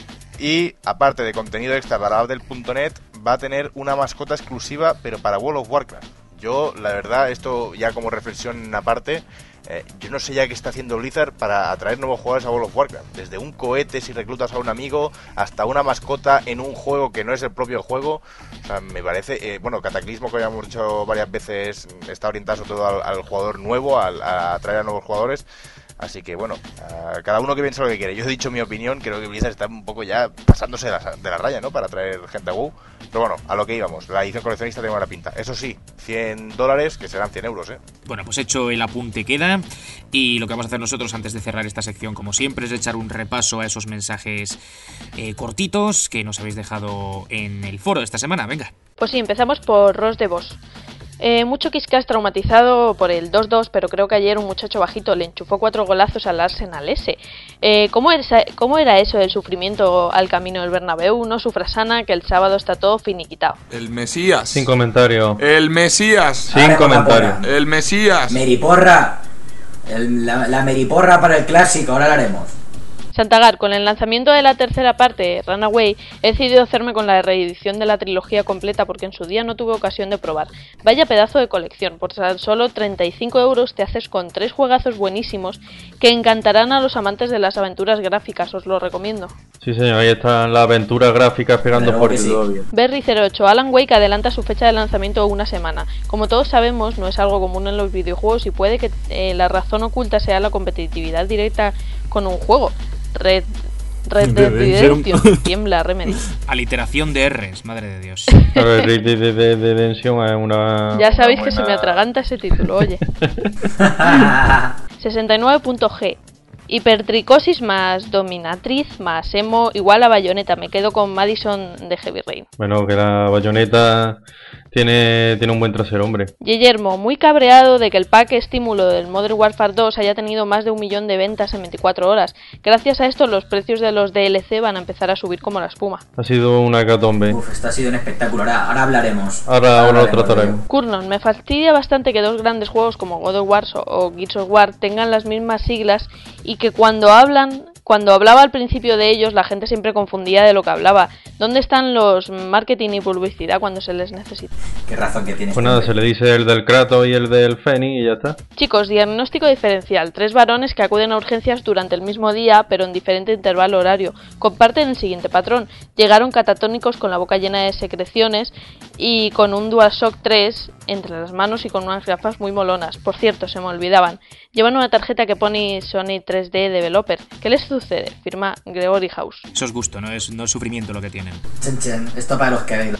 y aparte de contenido extra para Abdel.net, va a tener una mascota exclusiva, pero para World of Warcraft. Yo, la verdad, esto ya como reflexión aparte, yo no sé ya qué está haciendo Blizzard para atraer nuevos jugadores a World of Warcraft. Desde un cohete si reclutas a un amigo, hasta una mascota en un juego que no es el propio juego. O sea, me parece... bueno, Cataclismo, que ya hemos dicho varias veces, está orientado sobre todo al jugador nuevo, a atraer a nuevos jugadores. Así que bueno, cada uno que piense lo que quiere. Yo he dicho mi opinión, creo que Blizzard está un poco ya pasándose de la raya, ¿no? Para traer gente a WoW. Pero bueno, a lo que íbamos, la edición coleccionista tiene buena pinta. Eso sí, $100, que serán 100 euros, ¿eh? Bueno, pues hecho el apunte queda. Y lo que vamos a hacer nosotros antes de cerrar esta sección, como siempre, es echar un repaso a esos mensajes cortitos que nos habéis dejado en el foro esta semana. Venga. Pues sí, empezamos por Ross de Vos. Mucho Quiscas traumatizado por el 2-2, pero creo que ayer un muchacho bajito le enchufó 4 golazos al Arsenal S. ¿Cómo era eso del sufrimiento al camino del Bernabéu? No sufras, Ana, que el sábado está todo finiquitado. El Mesías. Sin comentario. El Mesías. Sin comentario. El Mesías. Meriporra. La meriporra para el clásico, ahora la haremos. Santagar, con el lanzamiento de la tercera parte, Runaway, he decidido hacerme con la reedición de la trilogía completa porque en su día no tuve ocasión de probar. Vaya pedazo de colección, por tan solo 35 euros te haces con 3 juegazos buenísimos que encantarán a los amantes de las aventuras gráficas, os lo recomiendo. Sí señor, ahí están las aventuras gráficas esperando por ti. Sí. Berry08, Alan Wake adelanta su fecha de lanzamiento una semana. Como todos sabemos, no es algo común en los videojuegos y puede que la razón oculta sea la competitividad directa con un juego. Red Dead Redemption, tiembla Remedy. Aliteración de R's, madre de Dios. Red Dead Redemption es una... Ya sabéis que se me atraganta ese título, oye. 69.g. Hipertricosis más dominatriz más emo igual a Bayonetta. Me quedo con Madison de Heavy Rain. Bueno, que la Bayonetta tiene un buen trasero, hombre. Guillermo, muy cabreado de que el pack estímulo del Modern Warfare 2 haya tenido más de 1 millón de ventas en 24 horas. Gracias a esto los precios de los DLC van a empezar a subir como la espuma. Ha sido una hecatombe. Uf, esto ha sido un espectáculo. Ahora hablaremos. Ahora lo trataremos. Kurnon, me fastidia bastante que dos grandes juegos como God of War o Gears of War tengan las mismas siglas y que cuando hablaba al principio de ellos la gente siempre confundía de lo que hablaba. ¿Dónde están los marketing y publicidad cuando se les necesita? Qué razón que tienes. Pues nada, se le dice el del Kratos y el del Fenix y ya está. Chicos, diagnóstico diferencial. 3 varones que acuden a urgencias durante el mismo día, pero en diferente intervalo horario. Comparten el siguiente patrón. Llegaron catatónicos con la boca llena de secreciones y con un DualShock 3 entre las manos y con unas gafas muy molonas. Por cierto, se me olvidaban. Llevan una tarjeta que pone Sony 3D Developer. ¿Qué les sucede? Firma Gregory House. Eso es gusto, no es sufrimiento lo que tienen. Chen, chen. Esto para los que veis.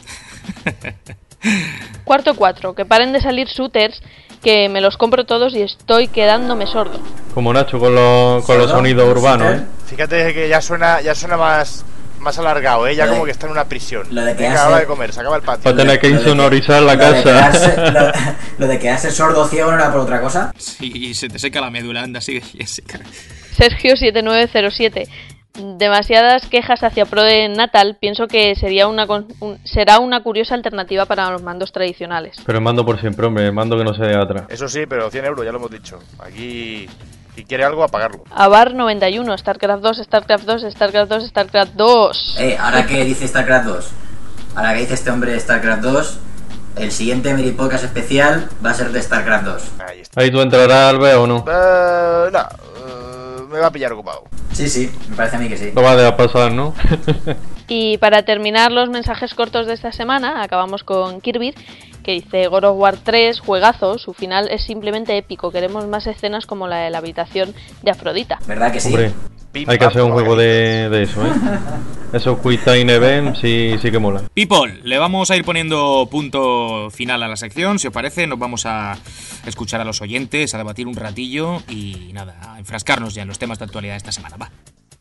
Cuarto 4. Que paren de salir shooters, que me los compro todos y estoy quedándome sordo. Como Nacho con los sonidos urbanos, ¿eh? Fíjate que ya suena más alargado, ¿eh? Ya como que está en una prisión. Lo de que acaba de comer, se acaba el patio. Va a tener que insonorizar la casa. Lo de quedarse sordo o ciego no era por otra cosa. Sí, se te seca la médula, anda, sigue Jessica. Sergio 7907. Demasiadas quejas hacia Pro de Natal. Pienso que será una curiosa alternativa para los mandos tradicionales. Pero el mando por siempre, hombre, el mando que no se dé atrás. Eso sí, pero 100 euros, ya lo hemos dicho. Aquí, si quiere algo, a pagarlo. Avar 91, StarCraft 2, StarCraft 2, StarCraft 2, StarCraft 2. Ahora que dice StarCraft 2, ahora que dice este hombre StarCraft 2, el siguiente Meri Podcast especial va a ser de StarCraft 2. Ahí está. ¿Ahí tú entrarás, Albert, o no? Me va a pillar ocupado. Sí, me parece a mí que sí. Lo va a dejar pasar, ¿no? Y para terminar los mensajes cortos de esta semana, acabamos con Kirby, que dice: God of War 3, juegazo, su final es simplemente épico, queremos más escenas como la de la habitación de Afrodita. ¿Verdad que sí? Hombre, hay que hacer un juego de eso, ¿eh? Esos Quick Time Event sí que mola. People, le vamos a ir poniendo punto final a la sección, si os parece, nos vamos a escuchar a los oyentes, a debatir un ratillo y nada, a enfrascarnos ya en los temas de actualidad de esta semana, va.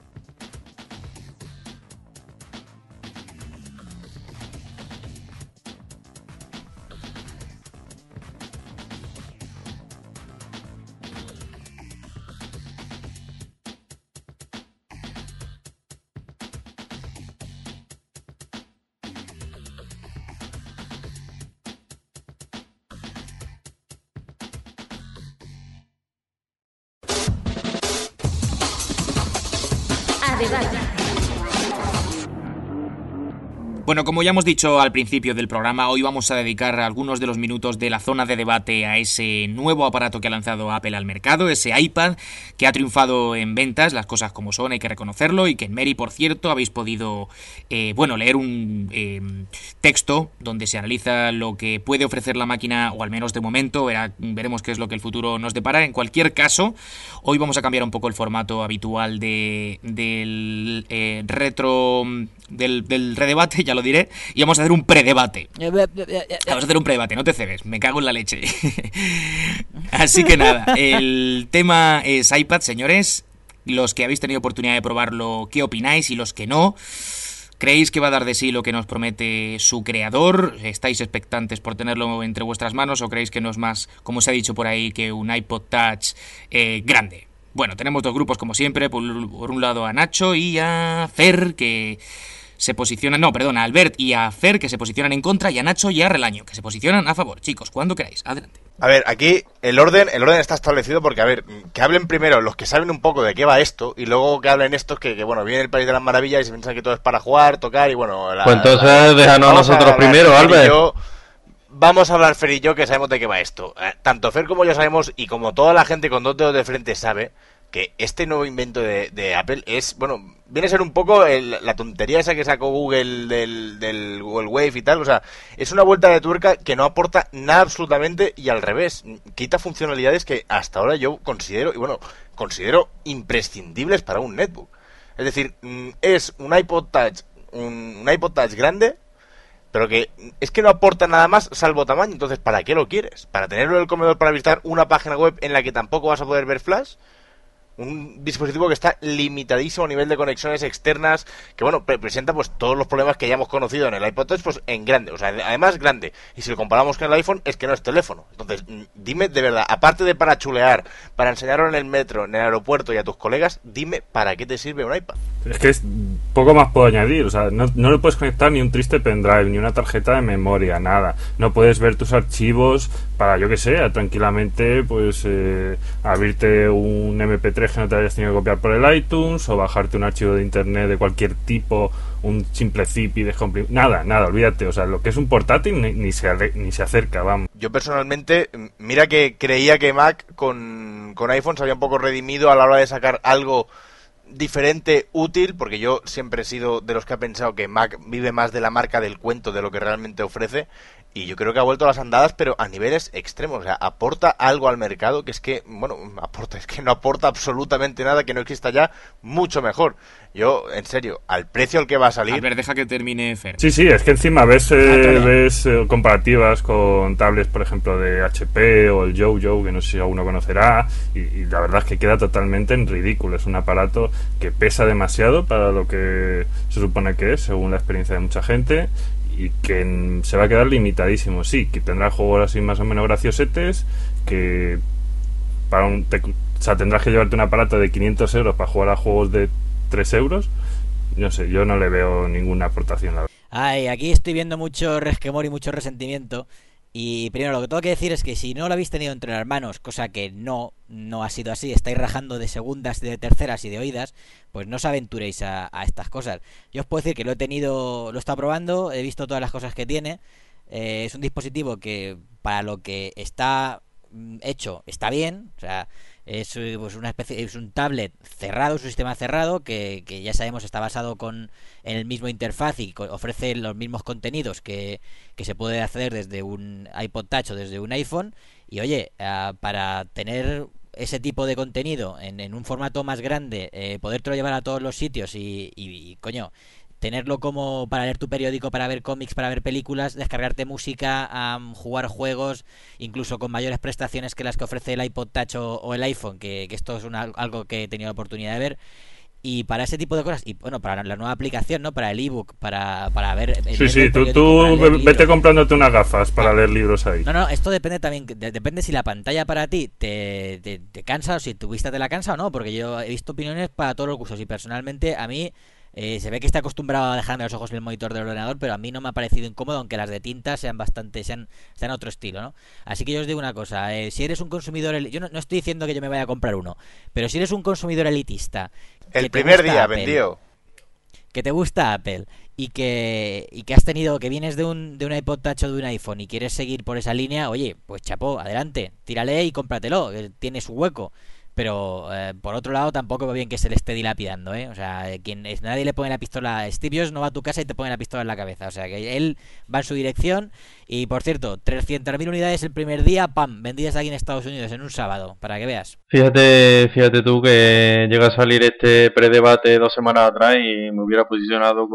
Bueno, como ya hemos dicho al principio del programa, hoy vamos a dedicar algunos de los minutos de la zona de debate a ese nuevo aparato que ha lanzado Apple al mercado, ese iPad que ha triunfado en ventas, las cosas como son, hay que reconocerlo, y que en Meri, por cierto, habéis podido leer un texto donde se analiza lo que puede ofrecer la máquina, o al menos de momento, veremos qué es lo que el futuro nos depara. En cualquier caso, hoy vamos a cambiar un poco el formato habitual del redebate, ya lo diré, y vamos a hacer un predebate. Vamos a hacer un predebate, no te cebes, me cago en la leche. Así que nada, el tema es iPad, señores. Los que habéis tenido oportunidad de probarlo, ¿qué opináis? Y los que no, ¿creéis que va a dar de sí lo que nos promete su creador? ¿Estáis expectantes por tenerlo entre vuestras manos o creéis que no es más, como se ha dicho por ahí, que un iPod Touch grande? Bueno, tenemos dos grupos como siempre, por un lado a Nacho y a Fer, que se posicionan, a Albert y a Fer, que se posicionan en contra, y a Nacho y a Relaño, que se posicionan a favor. Chicos, cuando queráis, adelante. A ver, aquí el orden está establecido porque, a ver, que hablen primero los que saben un poco de qué va esto, y luego que hablen estos que viene el País de las Maravillas y se piensan que todo es para jugar, tocar, y bueno... Pues entonces déjanos a nosotros primero, Albert. Vamos a hablar Fer y yo, que sabemos de qué va esto. Tanto Fer como yo sabemos, y como toda la gente con dos dedos de frente sabe, que este nuevo invento de Apple es, bueno, viene a ser un poco la tontería esa que sacó Google del Google Wave y tal. O sea, es una vuelta de tuerca que no aporta nada absolutamente, y al revés, quita funcionalidades que hasta ahora yo considero imprescindibles para un netbook. Es decir, es un iPod Touch grande, pero que es que no aporta nada más salvo tamaño. Entonces, ¿para qué lo quieres? ¿Para tenerlo en el comedor para visitar una página web en la que tampoco vas a poder ver Flash? Un dispositivo que está limitadísimo a nivel de conexiones externas, que bueno, presenta pues todos los problemas que ya hemos conocido en el iPod Touch, pues en grande, o sea, además grande. Y si lo comparamos con el iPhone, es que no es teléfono. Entonces, dime de verdad, aparte de para chulear, para enseñarlo en el metro, en el aeropuerto y a tus colegas, dime para qué te sirve un iPad. Es que poco más puedo añadir, o sea, no le puedes conectar ni un triste pendrive, ni una tarjeta de memoria, nada. No puedes ver tus archivos para, yo que sé, tranquilamente, pues, abrirte un MP3 que no te hayas tenido que copiar por el iTunes, o bajarte un archivo de internet de cualquier tipo, un simple zip y descomprimir. Nada, olvídate, o sea, lo que es un portátil ni se acerca, vamos. Yo personalmente, mira que creía que Mac con iPhone se había un poco redimido a la hora de sacar algo diferente, útil, porque yo siempre he sido de los que ha pensado que Mac vive más de la marca del cuento de lo que realmente ofrece, y yo creo que ha vuelto a las andadas, pero a niveles extremos. O sea, aporta algo al mercado que es que, bueno, es que no aporta absolutamente nada que no exista ya, mucho mejor. Yo, en serio, al precio al que va a salir... A ver, deja que termine Fer. Sí, es que encima ves comparativas con tablets, por ejemplo, de HP o el Jojo, que no sé si alguno conocerá, y la verdad es que queda totalmente en ridículo. Es un aparato que pesa demasiado para lo que se supone que es, según la experiencia de mucha gente, y que se va a quedar limitadísimo. Sí, que tendrá juegos así más o menos graciosetes, que tendrás que llevarte un aparato de 500 euros para jugar a juegos de 3 euros. No sé, yo no le veo ninguna aportación, la verdad. Ay, aquí estoy viendo mucho resquemor y mucho resentimiento. Y primero, lo que tengo que decir es que si no lo habéis tenido entre las manos, cosa que no ha sido así, estáis rajando de segundas, de terceras y de oídas, pues no os aventuréis a estas cosas. Yo os puedo decir que lo he estado probando, he visto todas las cosas que tiene. Es un dispositivo que para lo que está hecho está bien, o sea, es pues una especie, es un tablet cerrado, es un sistema cerrado que ya sabemos está basado en el mismo interfaz y ofrece los mismos contenidos que se puede acceder desde un iPod Touch o desde un iPhone. Y oye, para tener ese tipo de contenido en un formato más grande, podértelo llevar a todos los sitios y coño, tenerlo como para leer tu periódico, para ver cómics, para ver películas, descargarte música, jugar juegos, incluso con mayores prestaciones que las que ofrece el iPod Touch o el iPhone, que esto es algo que he tenido la oportunidad de ver. Y para ese tipo de cosas, y bueno, para la nueva aplicación, ¿no? Para el ebook, para ver... Sí, tú vete comprándote unas gafas para leer libros ahí. No, esto depende también, depende si la pantalla para ti te cansa, o si tu vista te la cansa o no, porque yo he visto opiniones para todos los gustos, y personalmente a mí... se ve que está acostumbrado a dejarme los ojos en el monitor del ordenador, pero a mí no me ha parecido incómodo, aunque las de tinta sean otro estilo, ¿no? Así que yo os digo una cosa, si eres un consumidor... Yo no estoy diciendo que yo me vaya a comprar uno, pero si eres un consumidor elitista... El primer día vendió. Que te gusta Apple y que has tenido, que vienes de un iPod Touch o de un iPhone y quieres seguir por esa línea, oye, pues chapó, adelante, tírale y cómpratelo, tiene su hueco. Pero por otro lado tampoco va bien que se le esté dilapidando, o sea, nadie le pone la pistola. Steve Jobs no va a tu casa y te pone la pistola en la cabeza, o sea que él va en su dirección. Y por cierto, 300.000 unidades el primer día, pam, vendidas aquí en Estados Unidos en un sábado, para que veas. Fíjate tú que llega a salir este predebate 2 semanas atrás y me hubiera posicionado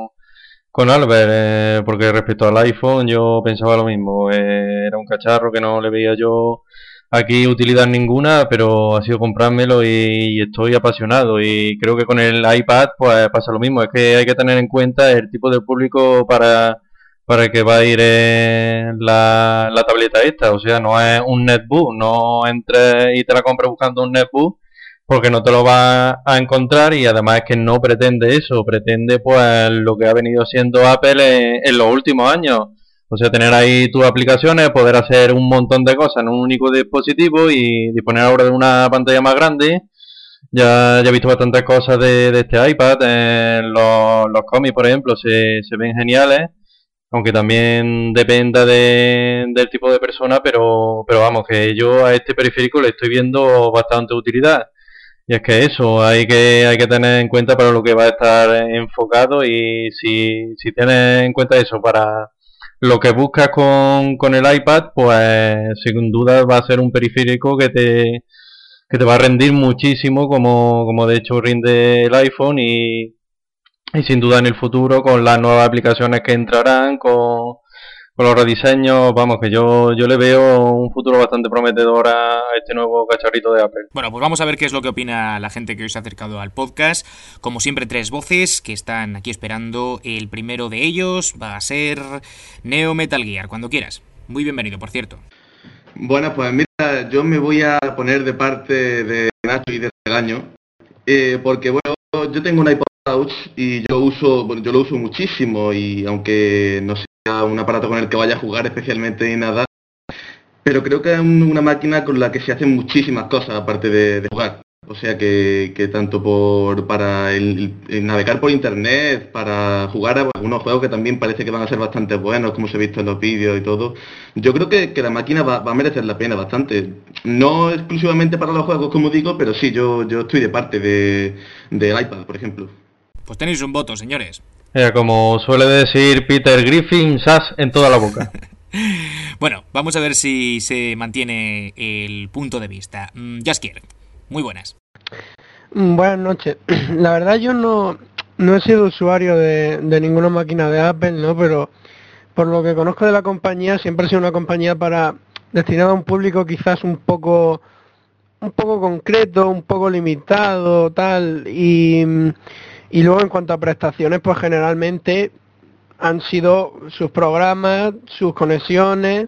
con Albert, porque respecto al iPhone yo pensaba lo mismo, era un cacharro que no le veía yo aquí utilidad ninguna, pero ha sido comprármelo y estoy apasionado. Y creo que con el iPad pues pasa lo mismo. Es que hay que tener en cuenta el tipo de público para el que va a ir la tableta esta. O sea, no es un netbook, no entres y te la compras buscando un netbook, porque no te lo vas a encontrar. Y además es que no pretende eso, pretende pues lo que ha venido siendo Apple en los últimos años. O sea, tener ahí tus aplicaciones, poder hacer un montón de cosas en un único dispositivo y disponer ahora de una pantalla más grande. Ya he visto bastantes cosas de este iPad. Los cómics, por ejemplo, se ven geniales, aunque también dependa del tipo de persona, pero vamos, que yo a este periférico le estoy viendo bastante utilidad. Y es que eso, hay que tener en cuenta para lo que va a estar enfocado, y si tienes en cuenta eso para lo que buscas con el iPad, pues sin duda va a ser un periférico que te va a rendir muchísimo, como de hecho rinde el iPhone, y sin duda en el futuro, con las nuevas aplicaciones que entrarán, con con los rediseños, vamos, que yo le veo un futuro bastante prometedor a este nuevo cacharrito de Apple. Bueno, pues vamos a ver qué es lo que opina la gente que hoy se ha acercado al podcast. Como siempre, 3 voces que están aquí esperando. El primero de ellos va a ser Neo Metal Gear, cuando quieras. Muy bienvenido, por cierto. Bueno, pues mira, yo me voy a poner de parte de Nacho y de Regaño, porque bueno, yo tengo un iPod Touch y yo lo uso muchísimo, y aunque no sea un aparato con el que vaya a jugar especialmente ni nada, pero creo que es una máquina con la que se hacen muchísimas cosas aparte de jugar. O sea que tanto para el navegar por internet, para jugar a algunos juegos que también parece que van a ser bastante buenos, como se ha visto en los vídeos y todo, yo creo que la máquina va a merecer la pena bastante. No exclusivamente para los juegos, como digo, pero sí, yo estoy de parte del iPad, por ejemplo. Pues tenéis un voto, señores. Como suele decir Peter Griffin, sas en toda la boca. Bueno, vamos a ver si se mantiene el punto de vista. Jaskier, muy buenas. Buenas noches. La verdad yo no he sido usuario de ninguna máquina de Apple, ¿no? Pero por lo que conozco de la compañía, siempre ha sido una compañía destinada a un público quizás un poco concreto, un poco limitado, tal, y luego en cuanto a prestaciones, pues generalmente han sido sus programas, sus conexiones,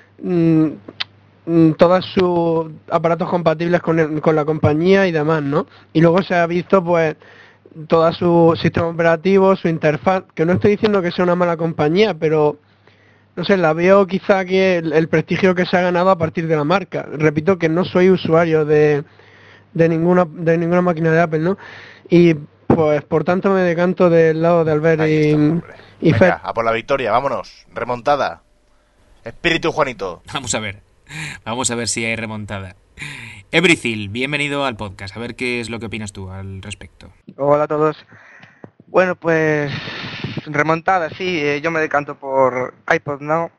todos sus aparatos compatibles con la compañía y demás, ¿no? Y luego se ha visto pues todo su sistema operativo, su interfaz, que no estoy diciendo que sea una mala compañía, pero no sé, la veo quizá que el prestigio que se ha ganado a partir de la marca. Repito que no soy usuario de ninguna máquina de Apple, ¿no? Y pues por tanto me decanto del lado de Albert y Fer. A por la victoria, vámonos, remontada. Espíritu Juanito. Vamos a ver si hay remontada. Ebricil, bienvenido al podcast. A ver qué es lo que opinas tú al respecto. Hola a todos. Bueno, pues remontada, sí, yo me decanto por iPod Now.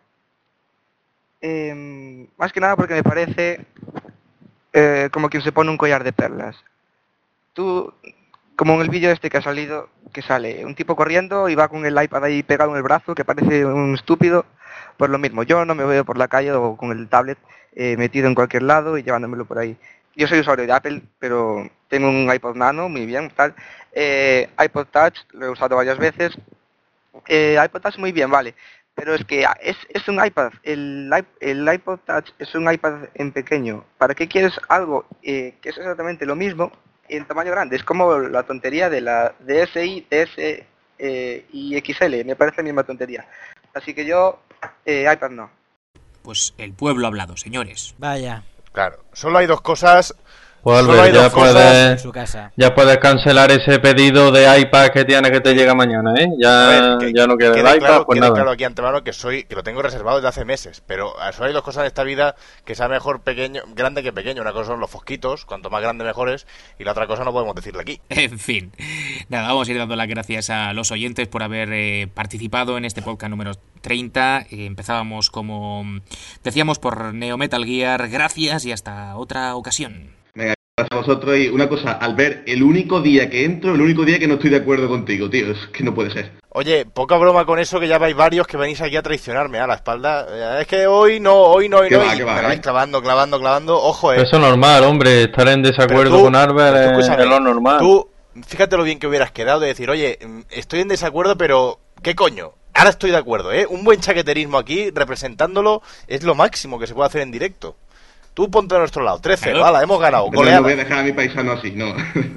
Más que nada porque me parece como quien se pone un collar de perlas. Tú, como en el vídeo este que ha salido, que sale un tipo corriendo y va con el iPad ahí pegado en el brazo, que parece un estúpido. Pues lo mismo, yo no me veo por la calle o con el tablet metido en cualquier lado y llevándomelo por ahí. Yo soy usuario de Apple, pero tengo un iPod Nano, muy bien, tal. iPod Touch, lo he usado varias veces. iPod Touch muy bien, vale. Pero es que es un iPad, el iPod Touch es un iPad en pequeño. ¿Para qué quieres algo que es exactamente lo mismo en tamaño grande? Es como la tontería de la DSi, DS y XL, me parece la misma tontería. Así que yo, iPad no. Pues el pueblo ha hablado, señores. Vaya. Claro, solo hay dos cosas. Pues Albert, ya puedes cancelar ese pedido de iPad que tienes que te llega mañana, ¿eh? Ya no queda el iPad, pues nada. Claro aquí antemano que lo tengo reservado desde hace meses, pero solo hay dos cosas en esta vida que sea mejor grande que pequeño. Una cosa son los fosquitos, cuanto más grande mejores, y la otra cosa no podemos decirle aquí. En fin, nada, vamos a ir dando las gracias a los oyentes por haber participado en este podcast número 30. Empezábamos, como decíamos, por Neo Metal Gear. Gracias y hasta otra ocasión. Venga, gracias a vosotros. Y una cosa, Albert, el único día que no estoy de acuerdo contigo, tío, es que no puede ser. Oye, poca broma con eso, que ya vais varios que venís aquí a traicionarme a la espalda. Es que hoy no. Me lo vais clavando, ojo, Eso es normal, hombre, estar en desacuerdo con Albert es lo normal. Tú, fíjate lo bien que hubieras quedado de decir, oye, estoy en desacuerdo, pero ¿qué coño? Ahora estoy de acuerdo, ¿eh? Un buen chaqueterismo aquí, representándolo, es lo máximo que se puede hacer en directo. Tú ponte a nuestro lado, 13, ¡hala, hemos ganado! No voy a dejar a mi paisano así, no.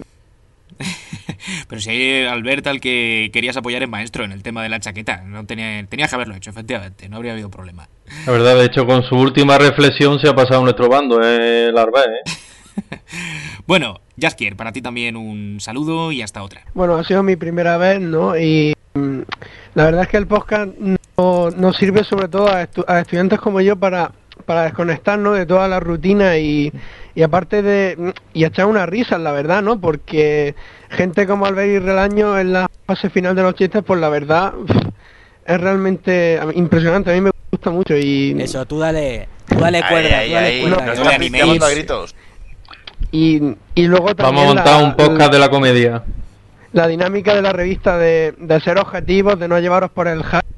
Pero si hay Albert al que querías apoyar en maestro en el tema de la chaqueta, no tenía que haberlo hecho, efectivamente, no habría habido problema. La verdad, de hecho, con su última reflexión se ha pasado a nuestro bando, el Albert, ¿eh? Bueno, Jaskier, para ti también un saludo y hasta otra. Bueno, ha sido mi primera vez, ¿no? Y la verdad es que el podcast nos sirve sobre todo a estudiantes como yo para desconectarnos de toda la rutina y aparte y echar una risa, la verdad, ¿no? Porque gente como Albert y Relaño en la fase final de los chistes, pues la verdad es realmente impresionante, a mí me gusta mucho y... Eso, tú dale cuerda, a gritos. Y luego también vamos a montar un podcast de la comedia. La dinámica de la revista de ser objetivos, de no llevaros por el hype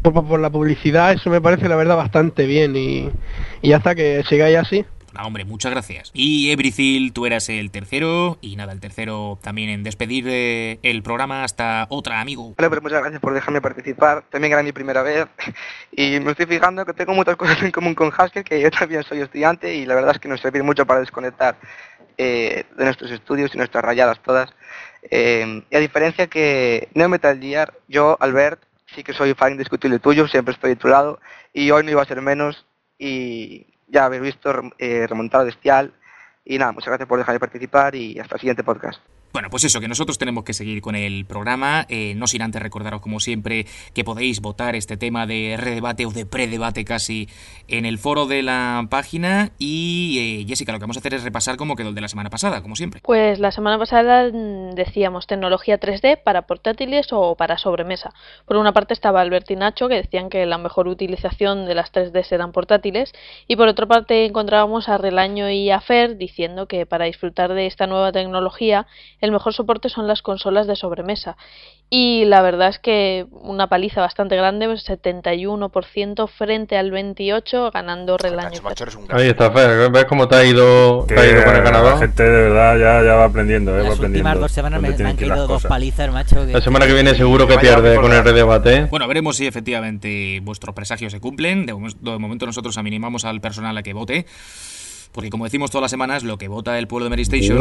por la publicidad, eso me parece la verdad bastante bien y hasta que sigáis así. Ah, hombre, muchas gracias. Y Ebricil, tú eras el tercero, y nada, el tercero también en despedir el programa hasta otra, amigo. Vale, pero muchas gracias por dejarme participar, también era mi primera vez, y me estoy fijando que tengo muchas cosas en común con Haskell, que yo también soy estudiante, y la verdad es que nos sirve mucho para desconectar de nuestros estudios y nuestras rayadas todas. Y a diferencia que no Metal Gear, yo, Albert, sí que soy fan indiscutible tuyo, siempre estoy a tu lado, y hoy no iba a ser menos, y ya habéis visto Remontada Bestial, y nada, muchas gracias por dejarme participar y hasta el siguiente podcast. Bueno, pues eso, que nosotros tenemos que seguir con el programa, no sin antes recordaros como siempre que podéis votar este tema de redebate o de predebate casi en el foro de la página y Jessica, lo que vamos a hacer es repasar cómo quedó el de la semana pasada, como siempre. Pues la semana pasada decíamos tecnología 3D para portátiles o para sobremesa. Por una parte estaba Albert y Nacho, que decían que la mejor utilización de las 3D eran portátiles, y por otra parte encontrábamos a Relaño y a Fer diciendo que para disfrutar de esta nueva tecnología el mejor soporte son las consolas de sobremesa. Y la verdad es que una paliza bastante grande, 71% frente al 28%, ganando Relaño. Ahí está, Fer, ¿ves cómo te ha ido con el ganador? La gente de verdad ya va aprendiendo, Las va aprendiendo. Últimas 2 semanas me han caído 2 palizas, macho. La semana que viene seguro que pierde con el redebate. Bueno, veremos si efectivamente vuestros presagios se cumplen. De momento nosotros animamos al personal a que vote. Porque como decimos todas las semanas, lo que vota el pueblo de Mary Station...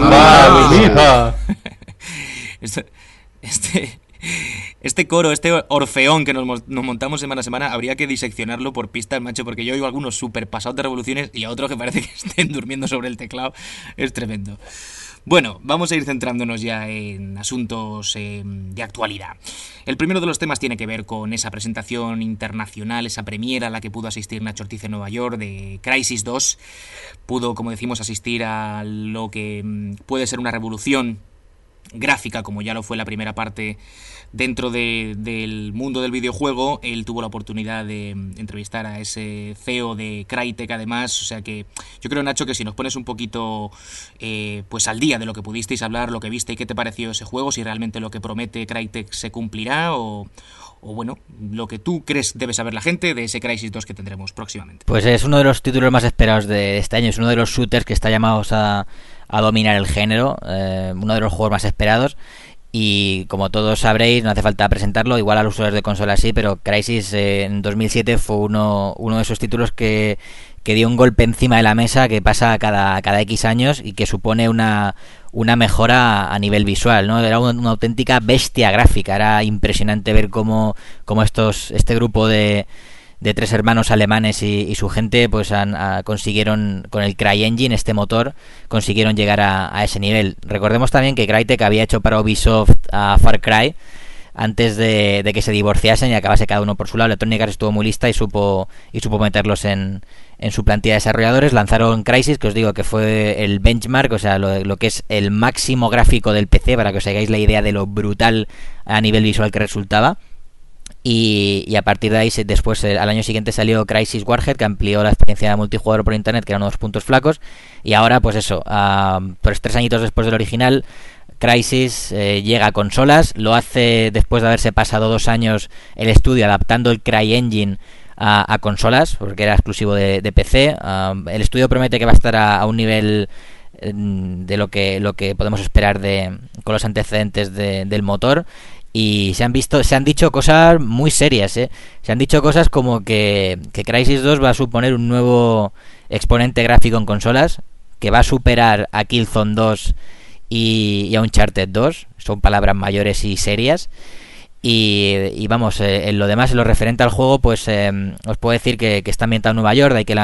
Este coro, este orfeón que nos montamos semana a semana, habría que diseccionarlo por pistas, macho, porque yo oigo algunos súper pasados de revoluciones y a otros que parece que estén durmiendo sobre el teclado. Es tremendo. Bueno, vamos a ir centrándonos ya en asuntos de actualidad. El primero de los temas tiene que ver con esa presentación internacional, esa premiera a la que pudo asistir Nacho Ortiz en Nueva York de Crysis 2. Pudo, como decimos, asistir a lo que puede ser una revolución gráfica, como ya lo fue la primera parte dentro del mundo del videojuego. Él tuvo la oportunidad de entrevistar a ese CEO de Crytek además, o sea que yo creo, Nacho, que si nos pones un poquito pues al día de lo que pudisteis hablar, lo que viste y qué te pareció ese juego, si realmente lo que promete Crytek se cumplirá o bueno, lo que tú crees debe saber la gente de ese Crysis 2 que tendremos próximamente. Pues es uno de los títulos más esperados de este año, es uno de los shooters que está llamados a dominar el género, uno de los juegos más esperados. Y como todos sabréis, no hace falta presentarlo, igual a los usuarios de consola sí, pero Crysis en 2007 fue uno de esos títulos que dio un golpe encima de la mesa, que pasa cada X años y que supone una mejora a nivel visual, ¿no? Era una auténtica bestia gráfica, era impresionante ver cómo este grupo de 3 hermanos alemanes y su gente pues consiguieron con el CryEngine, este motor, consiguieron llegar a ese nivel. Recordemos también que Crytek había hecho para Ubisoft a Far Cry antes de que se divorciasen y acabase cada uno por su lado. Electronic Arts estuvo muy lista y supo meterlos en su plantilla de desarrolladores. Lanzaron Crysis, que os digo que fue el benchmark, o sea, lo que es el máximo gráfico del PC, para que os hagáis la idea de lo brutal a nivel visual que resultaba. Y a partir de ahí, después al año siguiente salió Crysis Warhead, que amplió la experiencia de multijugador por internet, que eran unos puntos flacos. Y ahora, pues eso, pues 3 añitos después del original, Crysis llega a consolas. Lo hace después de haberse pasado 2 años el estudio adaptando el CryEngine a consolas, porque era exclusivo de PC. El estudio promete que va a estar a un nivel de lo que podemos esperar con los antecedentes del motor. Y se han dicho cosas muy serias, Se han dicho cosas como que Crysis 2 va a suponer un nuevo exponente gráfico en consolas, que va a superar a Killzone 2 y a Uncharted 2. Son palabras mayores y serias. Y vamos, en lo demás, en lo referente al juego, pues os puedo decir que está ambientado en Nueva York, de ahí que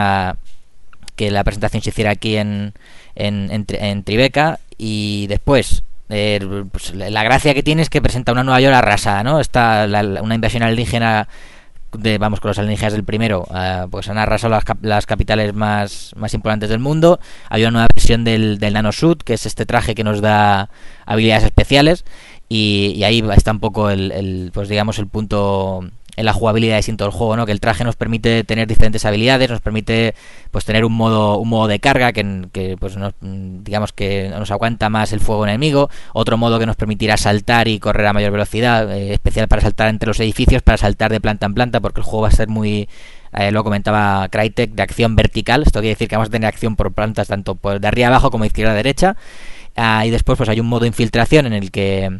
la presentación se hiciera aquí en Tribeca. Y después, pues la gracia que tiene es que presenta una Nueva York arrasada, ¿no? Está una invasión alienígena con los alienígenas del primero, pues han arrasado las capitales más importantes del mundo. Hay una nueva versión del Nanosuit, que es este traje que nos da habilidades especiales, y ahí está un poco pues digamos el punto la jugabilidad distinto del juego, ¿no? Que el traje nos permite tener diferentes habilidades, nos permite pues tener un modo de carga que pues digamos que nos aguanta más el fuego enemigo, otro modo que nos permitirá saltar y correr a mayor velocidad, especial para saltar entre los edificios, para saltar de planta en planta, porque el juego va a ser muy... lo comentaba Crytek, de acción vertical. Esto quiere decir que vamos a tener acción por plantas tanto de arriba a abajo como de izquierda a derecha. Y después pues hay un modo infiltración en el que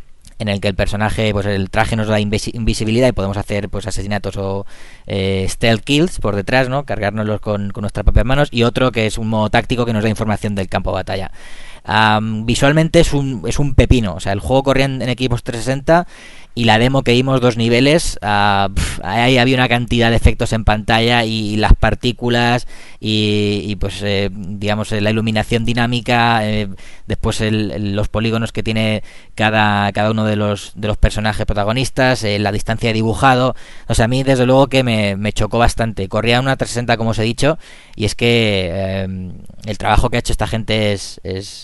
el personaje, pues el traje nos da invisibilidad y podemos hacer pues asesinatos o stealth kills por detrás, ¿no? Cargárnoslos con nuestras propias manos. Y otro que es un modo táctico que nos da información del campo de batalla. Visualmente es un pepino. O sea, el juego corría en Xbox 360 y la demo que vimos 2 niveles, ahí había una cantidad de efectos en pantalla y las partículas y pues digamos la iluminación dinámica, después los polígonos que tiene cada uno de los personajes protagonistas, la distancia de dibujado. O sea, a mí desde luego que me chocó bastante. Corría una 360 como os he dicho, y es que el trabajo que ha hecho esta gente es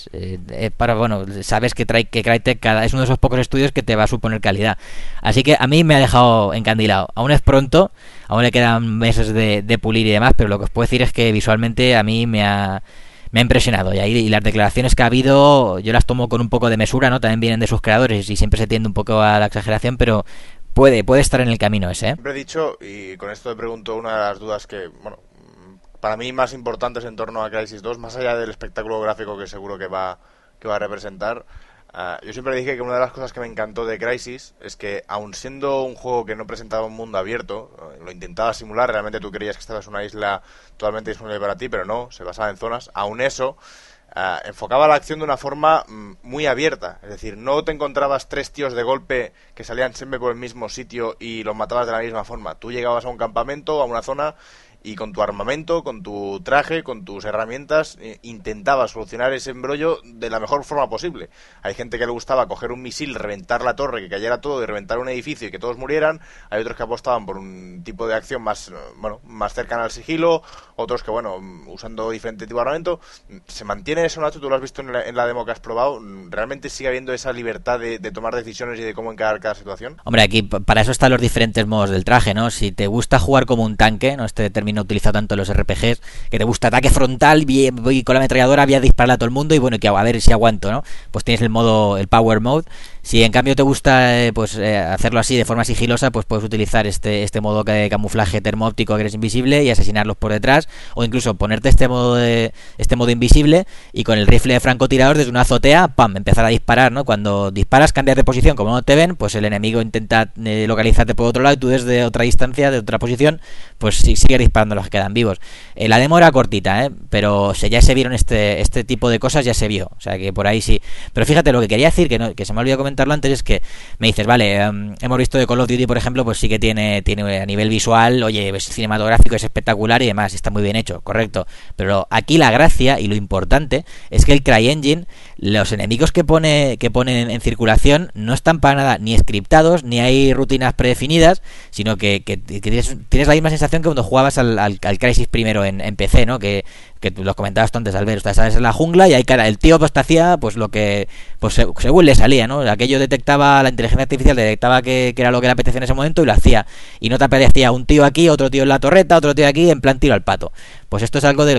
para, bueno, sabes que Crytek es uno de esos pocos estudios que te va a suponer calidad. Así que a mí me ha dejado encandilado. Aún es pronto, aún le quedan meses de pulir y demás, pero lo que os puedo decir es que visualmente a mí me ha impresionado. Y las declaraciones que ha habido yo las tomo con un poco de mesura, ¿no? También vienen de sus creadores y siempre se tiende un poco a la exageración, pero puede estar en el camino ese, ¿eh? Siempre he dicho, y con esto te pregunto una de las dudas que, bueno, para mí más importantes en torno a Crysis 2, más allá del espectáculo gráfico que seguro que va a representar. Yo siempre dije que una de las cosas que me encantó de Crysis es que, aun siendo un juego que no presentaba un mundo abierto, lo intentaba simular, realmente tú creías que estabas en una isla totalmente disponible para ti, pero no, se basaba en zonas. Aun eso, enfocaba la acción de una forma muy abierta, es decir, no te encontrabas 3 tíos de golpe que salían siempre por el mismo sitio y los matabas de la misma forma. Tú llegabas a un campamento, a una zona, y con tu armamento, con tu traje, con tus herramientas, intentabas solucionar ese embrollo de la mejor forma posible. Hay gente que le gustaba coger un misil, reventar la torre, que cayera todo y reventar un edificio y que todos murieran. Hay otros que apostaban por un tipo de acción más cercana al sigilo, otros que, usando diferente tipo de armamento. ¿Se mantiene eso, Nacho? ¿Tú lo has visto en la demo que has probado? ¿Realmente sigue habiendo esa libertad de tomar decisiones y de cómo encarar cada situación? Hombre, aquí para eso están los diferentes modos del traje, ¿no? Si te gusta jugar como un tanque, ¿no? Este término utilizado tanto en los RPGs, que te gusta ataque frontal, voy con la ametralladora, voy a dispararle a todo el mundo y bueno, que a ver si aguanto, ¿no? Pues tienes el Power Mode. Si en cambio te gusta hacerlo así de forma sigilosa, pues puedes utilizar este modo de camuflaje termoóptico, que eres invisible, y asesinarlos por detrás, o incluso ponerte este modo invisible y con el rifle de francotirador desde una azotea, ¡pam!, empezar a disparar, ¿no? Cuando disparas, cambias de posición, como no te ven, pues el enemigo intenta localizarte por otro lado y tú desde otra distancia, de otra posición, pues sigues disparando a los que quedan vivos. La demo era cortita, pero ya se vieron este tipo de cosas, ya se vio, o sea que por ahí sí. Pero fíjate, lo que quería decir, que se me ha olvidado comentarlo antes, es que me dices, vale, hemos visto de Call of Duty, por ejemplo, pues sí que tiene a nivel visual, oye, es cinematográfico, es espectacular y demás, está muy bien hecho, correcto. Pero aquí la gracia y lo importante es que el CryEngine, los enemigos que ponen en circulación no están para nada ni scriptados, ni hay rutinas predefinidas, sino que tienes la misma sensación que cuando jugabas al Crysis primero en PC, ¿no? Que tú los comentabas tú antes, Albert, estás en la jungla y el tío pues te hacía pues lo que según le salía, ¿no? Aquello detectaba, la inteligencia artificial detectaba que era lo que le apetecía en ese momento y lo hacía. Y no te aparecía un tío aquí, otro tío en la torreta, otro tío aquí, en plan tiro al pato. Pues esto es algo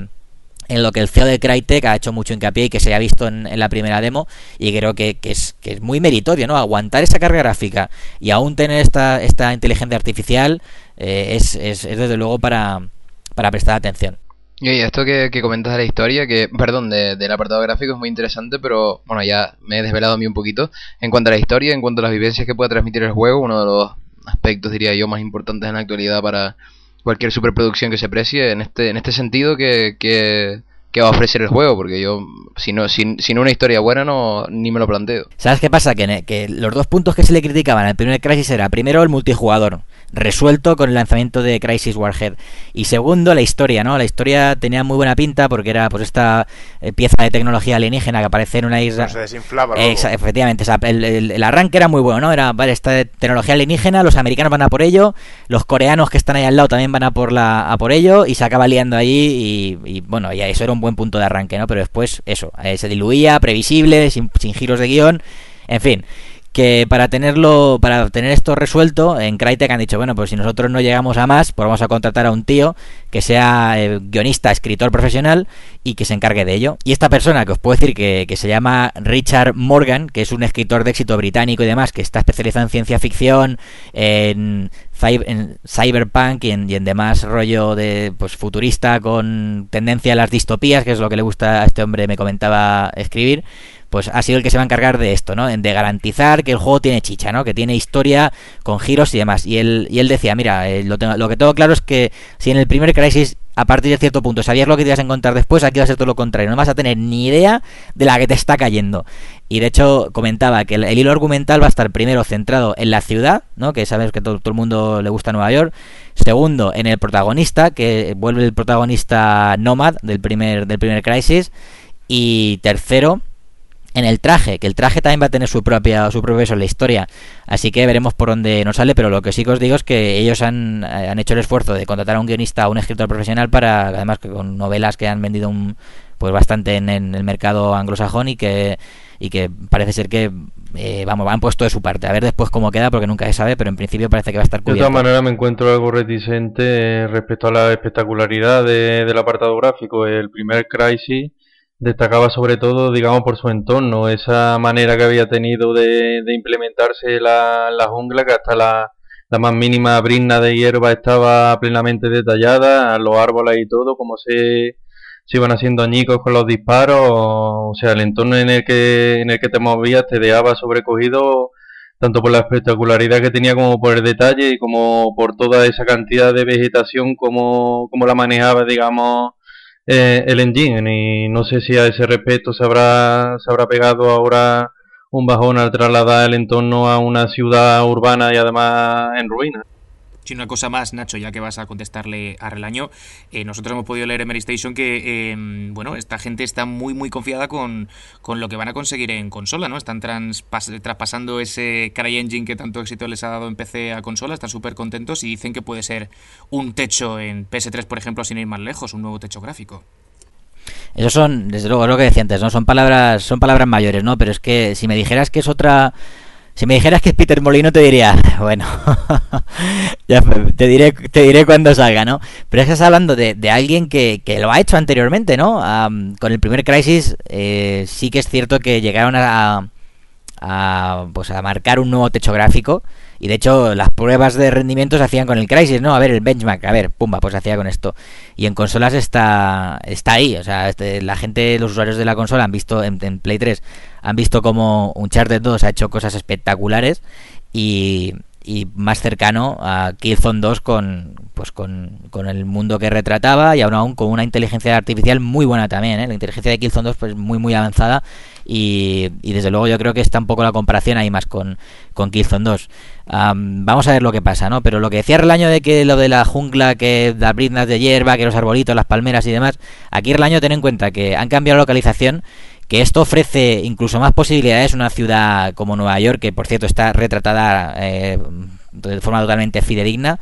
en lo que el CEO de Crytek ha hecho mucho hincapié y que se ha visto en la primera demo, y creo que es muy meritorio, ¿no? Aguantar esa carga gráfica y aún tener esta inteligencia artificial es desde luego para prestar atención. Y esto que comentas de la historia, del apartado gráfico, es muy interesante, pero bueno, ya me he desvelado a mí un poquito. En cuanto a la historia, en cuanto a las vivencias que pueda transmitir el juego, uno de los aspectos, diría yo, más importantes en la actualidad para cualquier superproducción que se precie, en este sentido que va a ofrecer el juego, porque yo sin una historia buena ni me lo planteo. ¿Sabes qué pasa? Que los 2 puntos que se le criticaban al primer Crysis era, primero, el multijugador, resuelto con el lanzamiento de Crysis Warhead, y segundo, la historia, ¿no? La historia tenía muy buena pinta porque era pues esta pieza de tecnología alienígena que aparece en una isla. Se desinflaba luego. Efectivamente, o sea, el arranque era muy bueno, ¿no? Era, vale, esta tecnología alienígena, los americanos van a por ello, los coreanos que están ahí al lado también van a por ello, y se acaba liando allí y bueno, ya eso era un buen punto de arranque, ¿no? Pero después eso, se diluía, previsible, sin giros de guión, en fin. que para tener esto resuelto, en Crytek han dicho, bueno, pues si nosotros no llegamos a más, pues vamos a contratar a un tío que sea guionista, escritor profesional y que se encargue de ello. Y esta persona, que os puedo decir que se llama Richard Morgan, que es un escritor de éxito británico y demás, que está especializado en ciencia ficción, en cyberpunk y en demás rollo de pues futurista con tendencia a las distopías, que es lo que le gusta a este hombre, me comentaba escribir, pues ha sido el que se va a encargar de esto, ¿no? De garantizar que el juego tiene chicha, ¿no? Que tiene historia con giros y demás. Y él decía, mira, lo que tengo claro es que si en el primer Crysis a partir de cierto punto sabías lo que te ibas a encontrar después, aquí va a ser todo lo contrario, no vas a tener ni idea de la que te está cayendo. Y de hecho comentaba que el hilo argumental va a estar primero centrado en la ciudad, ¿no? Que sabes que todo el mundo le gusta Nueva York. Segundo, en el protagonista, que vuelve el protagonista Nomad del primer Crysis. Y tercero, en el traje, que el traje también va a tener su propio peso en la historia, así que veremos por dónde nos sale, pero lo que sí que os digo es que ellos han hecho el esfuerzo de contratar a un guionista, a un escritor profesional, para además que con novelas que han vendido pues bastante en el mercado anglosajón y que parece ser que han puesto de su parte, a ver después cómo queda, porque nunca se sabe, pero en principio parece que va a estar cubierto. De todas maneras me encuentro algo reticente respecto a la espectacularidad del apartado gráfico. El primer Crysis destacaba sobre todo, digamos, por su entorno, esa manera que había tenido de implementarse la jungla, que hasta la más mínima brizna de hierba estaba plenamente detallada, los árboles y todo, como se iban haciendo añicos con los disparos, o sea, el entorno en el que te movías te dejaba sobrecogido, tanto por la espectacularidad que tenía como por el detalle y como por toda esa cantidad de vegetación como la manejaba, digamos, el engine. Y no sé si a ese respecto se habrá pegado ahora un bajón al trasladar el entorno a una ciudad urbana y además en ruinas. Sí, una cosa más, Nacho, ya que vas a contestarle a Relaño. Nosotros hemos podido leer en Mary Station que esta gente está muy muy confiada con lo que van a conseguir en consola, ¿no? Están traspasando ese CryEngine que tanto éxito les ha dado en PC a consola, están súper contentos y dicen que puede ser un techo en PS3, por ejemplo, sin ir más lejos, un nuevo techo gráfico. Eso son, desde luego, lo que decía antes, ¿no? Son palabras mayores, ¿no? Pero es que si me dijeras que es otra... Si me dijeras que es Peter Molyneux te diría, bueno, ya te diré cuando salga, ¿no? Pero es que estás hablando de alguien que lo ha hecho anteriormente, ¿no? Con el primer Crysis sí que es cierto que llegaron a marcar un nuevo techo gráfico, y de hecho las pruebas de rendimiento se hacían con el Crysis, ¿no? A ver, el benchmark, pumba, pues se hacía con esto. Y en consolas está ahí, o sea, la gente, los usuarios de la consola han visto en Play 3, han visto como Uncharted 2 ha hecho cosas espectaculares y más cercano a Killzone 2 con el mundo que retrataba, y aún con una inteligencia artificial muy buena también, ¿eh? La inteligencia de Killzone 2 pues muy muy avanzada, y desde luego yo creo que está un poco la comparación ahí más con Killzone 2. Vamos a ver lo que pasa, ¿no? Pero lo que decía Relaño de que lo de la jungla, que las briznas de hierba, que los arbolitos, las palmeras y demás, aquí Relaño, ten en cuenta que han cambiado la localización, que esto ofrece incluso más posibilidades. Una ciudad como Nueva York, que por cierto está retratada de forma totalmente fidedigna,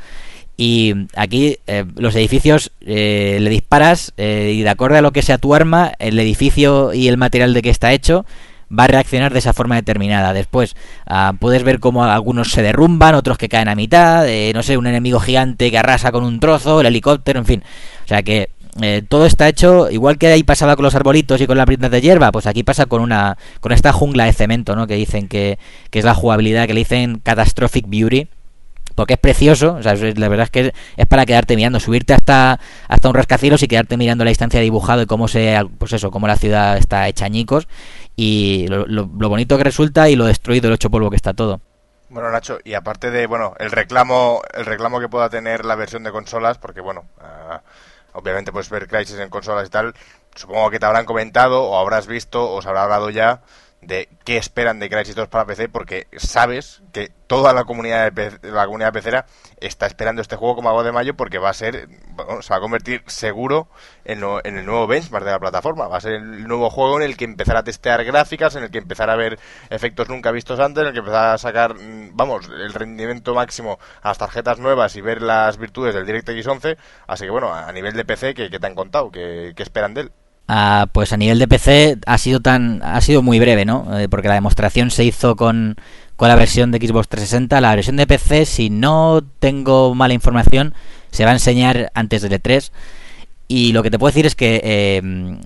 y aquí los edificios le disparas y de acuerdo a lo que sea tu arma, el edificio y el material de que está hecho va a reaccionar de esa forma determinada. Después puedes ver cómo algunos se derrumban, otros que caen a mitad, no sé, un enemigo gigante que arrasa con un trozo, el helicóptero, en fin, o sea que todo está hecho igual que ahí pasaba con los arbolitos y con las briznas de hierba, pues aquí pasa con esta jungla de cemento, ¿no? Que dicen que es la jugabilidad, que le dicen Catastrophic Beauty, porque es precioso, o sea, la verdad es que es para quedarte mirando, subirte hasta un rascacielos y quedarte mirando la distancia dibujado y cómo cómo la ciudad está hecha añicos, y lo bonito que resulta y lo destruido, lo hecho polvo que está todo. Bueno, Nacho, y aparte de el reclamo que pueda tener la versión de consolas, porque obviamente puedes ver Crysis en consolas y tal, supongo que te habrán comentado o habrás visto o se habrá hablado ya de qué esperan de Crysis 2 para PC, porque sabes que toda la comunidad pecera está esperando este juego como agua de mayo, porque se va a convertir seguro en el nuevo benchmark de la plataforma. Va a ser el nuevo juego en el que empezar a testear gráficas, en el que empezar a ver efectos nunca vistos antes, en el que empezar a sacar el rendimiento máximo a las tarjetas nuevas y ver las virtudes del DirectX 11. Así que a nivel de PC, ¿qué te han contado? ¿Qué esperan de él? Pues a nivel de PC ha sido muy breve, ¿no? Porque la demostración se hizo con la versión de Xbox 360. La versión de PC, si no tengo mala información, se va a enseñar antes del E3. Y lo que te puedo decir es que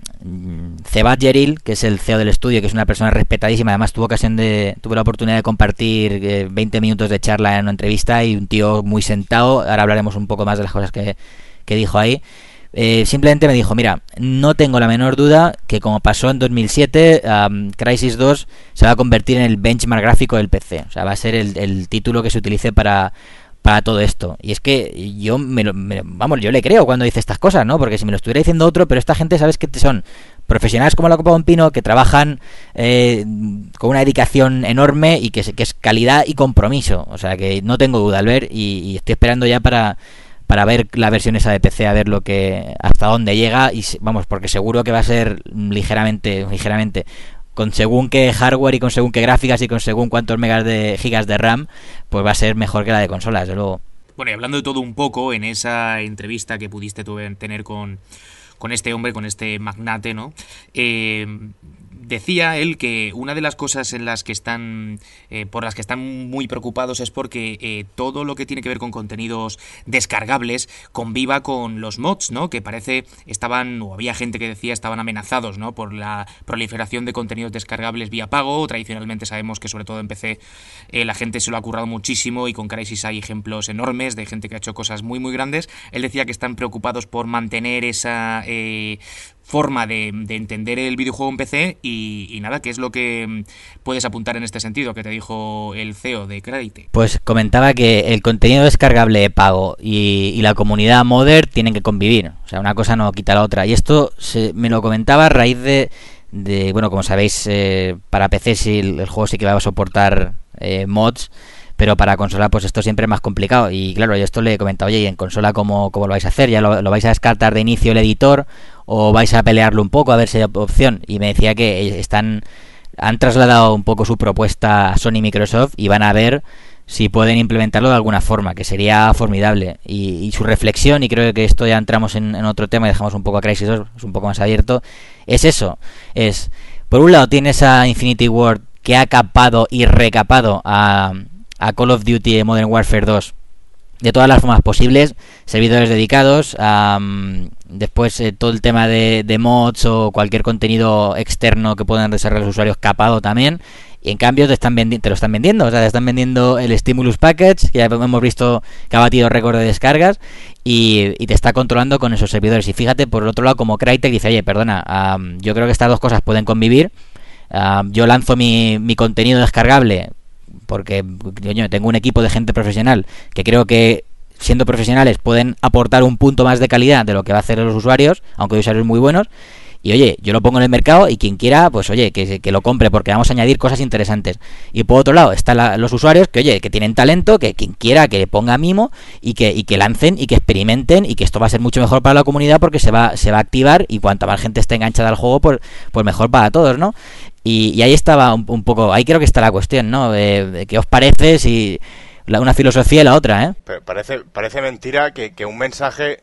Cebat Yeril, que es el CEO del estudio, que es una persona respetadísima, además tuve la oportunidad de compartir 20 minutos de charla en una entrevista, y un tío muy sentado. Ahora hablaremos un poco más de las cosas que dijo ahí. Simplemente me dijo, mira, no tengo la menor duda que, como pasó en 2007, Crysis 2 se va a convertir en el benchmark gráfico del PC. O sea, va a ser el título que se utilice para todo esto. Y es que yo yo le creo cuando dice estas cosas, ¿no? Porque si me lo estuviera diciendo otro, pero esta gente, sabes que son profesionales como la Copa de un Pino, que trabajan con una dedicación enorme y que es calidad y compromiso. O sea, que no tengo duda al ver, y estoy esperando ya para ver la versión esa de PC, a ver hasta dónde llega, y vamos, porque seguro que va a ser ligeramente, con según qué hardware y con según qué gráficas y con según cuántos gigas de RAM, pues va a ser mejor que la de consolas, desde luego. Bueno, y hablando de todo un poco, en esa entrevista que pudiste tener con este hombre, con este magnate, ¿no? Decía él que una de las cosas en las que por las que están muy preocupados es porque todo lo que tiene que ver con contenidos descargables conviva con los mods, ¿no? Que había gente que decía estaban amenazados, ¿no? Por la proliferación de contenidos descargables vía pago. Tradicionalmente sabemos que, sobre todo en PC, la gente se lo ha currado muchísimo, y con Crysis hay ejemplos enormes de gente que ha hecho cosas muy muy grandes. Él decía que están preocupados por mantener esa forma de entender el videojuego en PC, y nada, ¿qué es lo que puedes apuntar en este sentido que te dijo el CEO de Crytek? Pues comentaba que el contenido descargable de pago y la comunidad modder tienen que convivir. O sea, una cosa no quita la otra. Y esto me lo comentaba a raíz de bueno, como sabéis, para PC sí, el juego sí que va a soportar mods, pero para consola pues esto siempre es más complicado. Y claro, yo esto le he comentado, oye, ¿y en consola cómo lo vais a hacer? ¿Ya lo vais a descartar de inicio el editor, o vais a pelearlo un poco a ver si hay opción? Y me decía que han trasladado un poco su propuesta a Sony y Microsoft, y van a ver si pueden implementarlo de alguna forma, que sería formidable. Y su reflexión, y creo que esto ya entramos en otro tema y dejamos un poco a Crysis 2, es un poco más abierto, es eso. Por un lado tienes a Infinity Ward, que ha capado y recapado a Call of Duty Modern Warfare 2 de todas las formas posibles, servidores dedicados, después todo el tema de mods o cualquier contenido externo que puedan desarrollar los usuarios capado también. Y en cambio te lo están vendiendo, o sea, te están vendiendo el Stimulus Package, que ya hemos visto que ha batido récord de descargas, y te está controlando con esos servidores. Y fíjate, por el otro lado, como Crytek dice, oye, perdona, yo creo que estas dos cosas pueden convivir. Yo lanzo mi contenido descargable porque yo tengo un equipo de gente profesional que creo que, siendo profesionales, pueden aportar un punto más de calidad de lo que va a hacer los usuarios, aunque hay usuarios muy buenos. Y oye, yo lo pongo en el mercado, y quien quiera, pues oye, que lo compre, porque vamos a añadir cosas interesantes. Y por otro lado están los usuarios que, oye, que tienen talento, que quien quiera que ponga mimo y que lancen y que experimenten, y que esto va a ser mucho mejor para la comunidad, porque se va a activar, y cuanta más gente esté enganchada al juego, pues mejor para todos, ¿no? Y ahí estaba un poco, ahí creo que está la cuestión, ¿no? ¿Qué os parece si una filosofía y la otra, eh? Pero parece mentira que un mensaje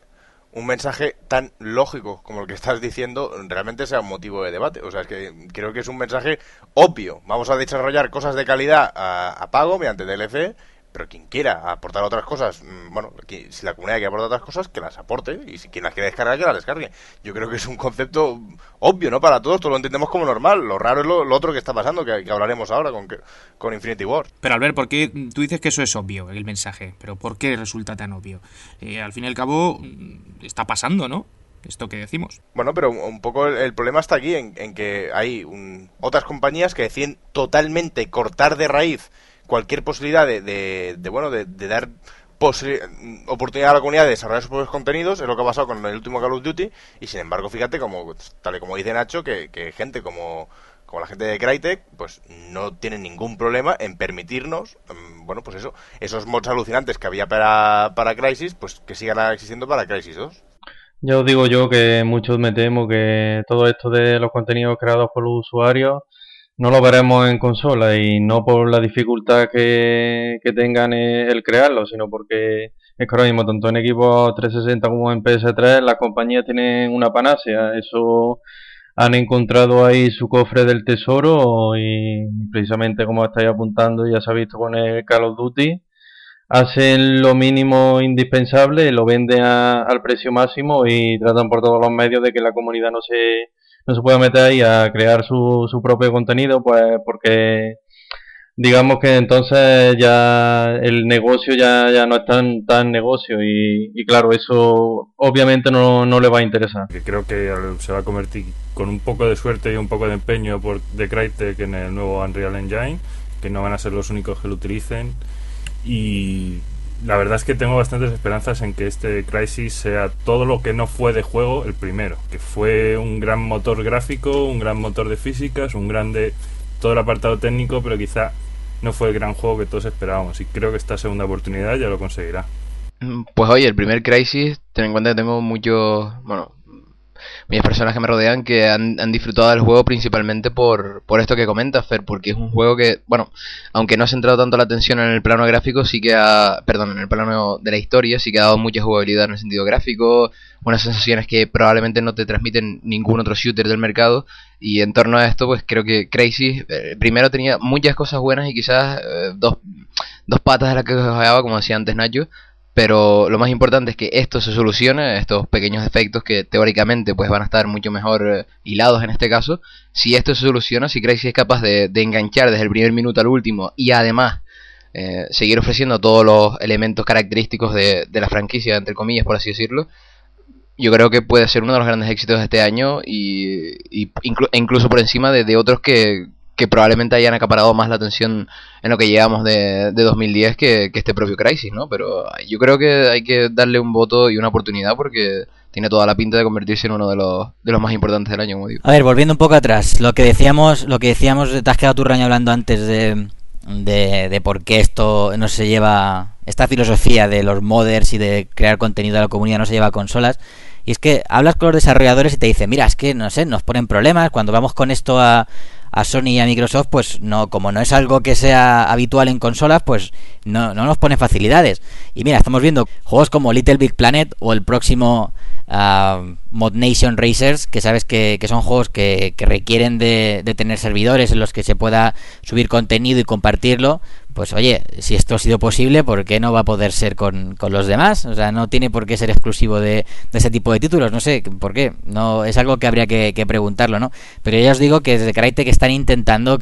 tan lógico como el que estás diciendo realmente sea un motivo de debate. O sea, es que creo que es un mensaje obvio. Vamos a desarrollar cosas de calidad a pago mediante DLC, pero quien quiera aportar otras cosas, bueno, si la comunidad quiere aportar otras cosas, que las aporte, y si quien las quiere descargar, que las descargue. Yo creo que es un concepto obvio, ¿no? Para todos lo entendemos como normal. Lo raro es lo otro que está pasando, que hablaremos ahora con Infinity Ward. Pero Albert, ¿por qué tú dices que eso es obvio, el mensaje? ¿Pero por qué resulta tan obvio? Al fin y al cabo, está pasando, ¿no? Esto que decimos. Bueno, pero un poco el problema está aquí, en que hay otras compañías que deciden totalmente cortar de raíz cualquier posibilidad de dar oportunidad a la comunidad de desarrollar sus propios contenidos. Es lo que ha pasado con el último Call of Duty, y sin embargo, fíjate, tal y como dice Nacho, que gente como la gente de Crytek, pues no tienen ningún problema en permitirnos, bueno, pues esos mods alucinantes que había para Crysis, pues que sigan existiendo para Crysis 2. Ya os digo yo que muchos me temo que todo esto de los contenidos creados por los usuarios no lo veremos en consola, y no por la dificultad que tengan el crearlo, sino porque es que ahora mismo, tanto en equipos 360 como en PS3, las compañías tienen una panacea. Eso han encontrado ahí su cofre del tesoro y precisamente como estáis apuntando, ya se ha visto con el Call of Duty, hacen lo mínimo indispensable, lo venden al precio máximo y tratan por todos los medios de que la comunidad no se pueda meter ahí a crear su propio contenido, pues porque digamos que entonces ya el negocio ya no es tan negocio y claro, eso obviamente no le va a interesar. Que creo que se va a convertir con un poco de suerte y un poco de empeño de Crytek en el nuevo Unreal Engine, que no van a ser los únicos que lo utilicen, y la verdad es que tengo bastantes esperanzas en que este Crysis sea todo lo que no fue de juego el primero, que fue un gran motor gráfico, un gran motor de físicas, un grande todo el apartado técnico, pero quizá no fue el gran juego que todos esperábamos, y creo que esta segunda oportunidad ya lo conseguirá. Pues oye, el primer Crysis, ten en cuenta que tengo muchas personas que me rodean que han disfrutado del juego principalmente por esto que comentas, Fer, porque es un juego que, bueno, aunque no ha centrado tanto la atención en el plano gráfico, en el plano de la historia, sí que ha dado mucha jugabilidad en el sentido gráfico, unas sensaciones que probablemente no te transmiten ningún otro shooter del mercado, y en torno a esto, pues creo que Crysis primero tenía muchas cosas buenas y quizás dos patas de las que cojeaba, como decía antes Nacho. Pero lo más importante es que esto se solucione, estos pequeños defectos que teóricamente pues van a estar mucho mejor hilados en este caso. Si esto se soluciona, si Crysis es capaz de enganchar desde el primer minuto al último y además seguir ofreciendo todos los elementos característicos de la franquicia, entre comillas, por así decirlo, yo creo que puede ser uno de los grandes éxitos de este año e incluso por encima de otros que probablemente hayan acaparado más la atención en lo que llevamos de 2010 que este propio Crysis, ¿no? Pero yo creo que hay que darle un voto y una oportunidad porque tiene toda la pinta de convertirse en uno de los más importantes del año, como digo. A ver, volviendo un poco atrás, lo que decíamos, te has quedado tú, Raño, hablando antes de por qué esto no se lleva, esta filosofía de los modders y de crear contenido a la comunidad no se lleva a consolas. Y es que hablas con los desarrolladores y te dicen, mira, es que, no sé, nos ponen problemas, cuando vamos con esto a Sony y a Microsoft, pues no, como no es algo que sea habitual en consolas, pues no nos pone facilidades. Y mira, estamos viendo juegos como Little Big Planet o el próximo Mod Nation Racers, que sabes que son juegos que requieren de tener servidores en los que se pueda subir contenido y compartirlo. Pues oye, si esto ha sido posible, ¿por qué no va a poder ser con los demás? O sea, no tiene por qué ser exclusivo de ese tipo de títulos, no sé por qué. No es algo que habría que preguntarlo, ¿no? Pero ya os digo que desde Crytek están intentando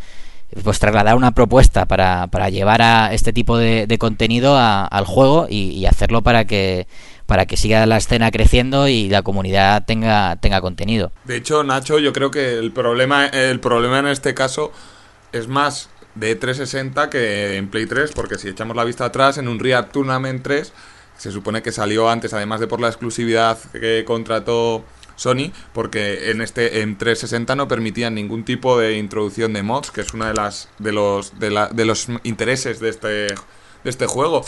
pues trasladar una propuesta para llevar a este tipo de contenido al juego y hacerlo para que siga la escena creciendo y la comunidad tenga contenido. De hecho, Nacho, yo creo que el problema en este caso es más de 360 que en Play 3, porque si echamos la vista atrás, en Unreal Tournament 3 se supone que salió antes, además de por la exclusividad que contrató Sony, porque en 360 no permitían ningún tipo de introducción de mods, que es una de los intereses de este juego.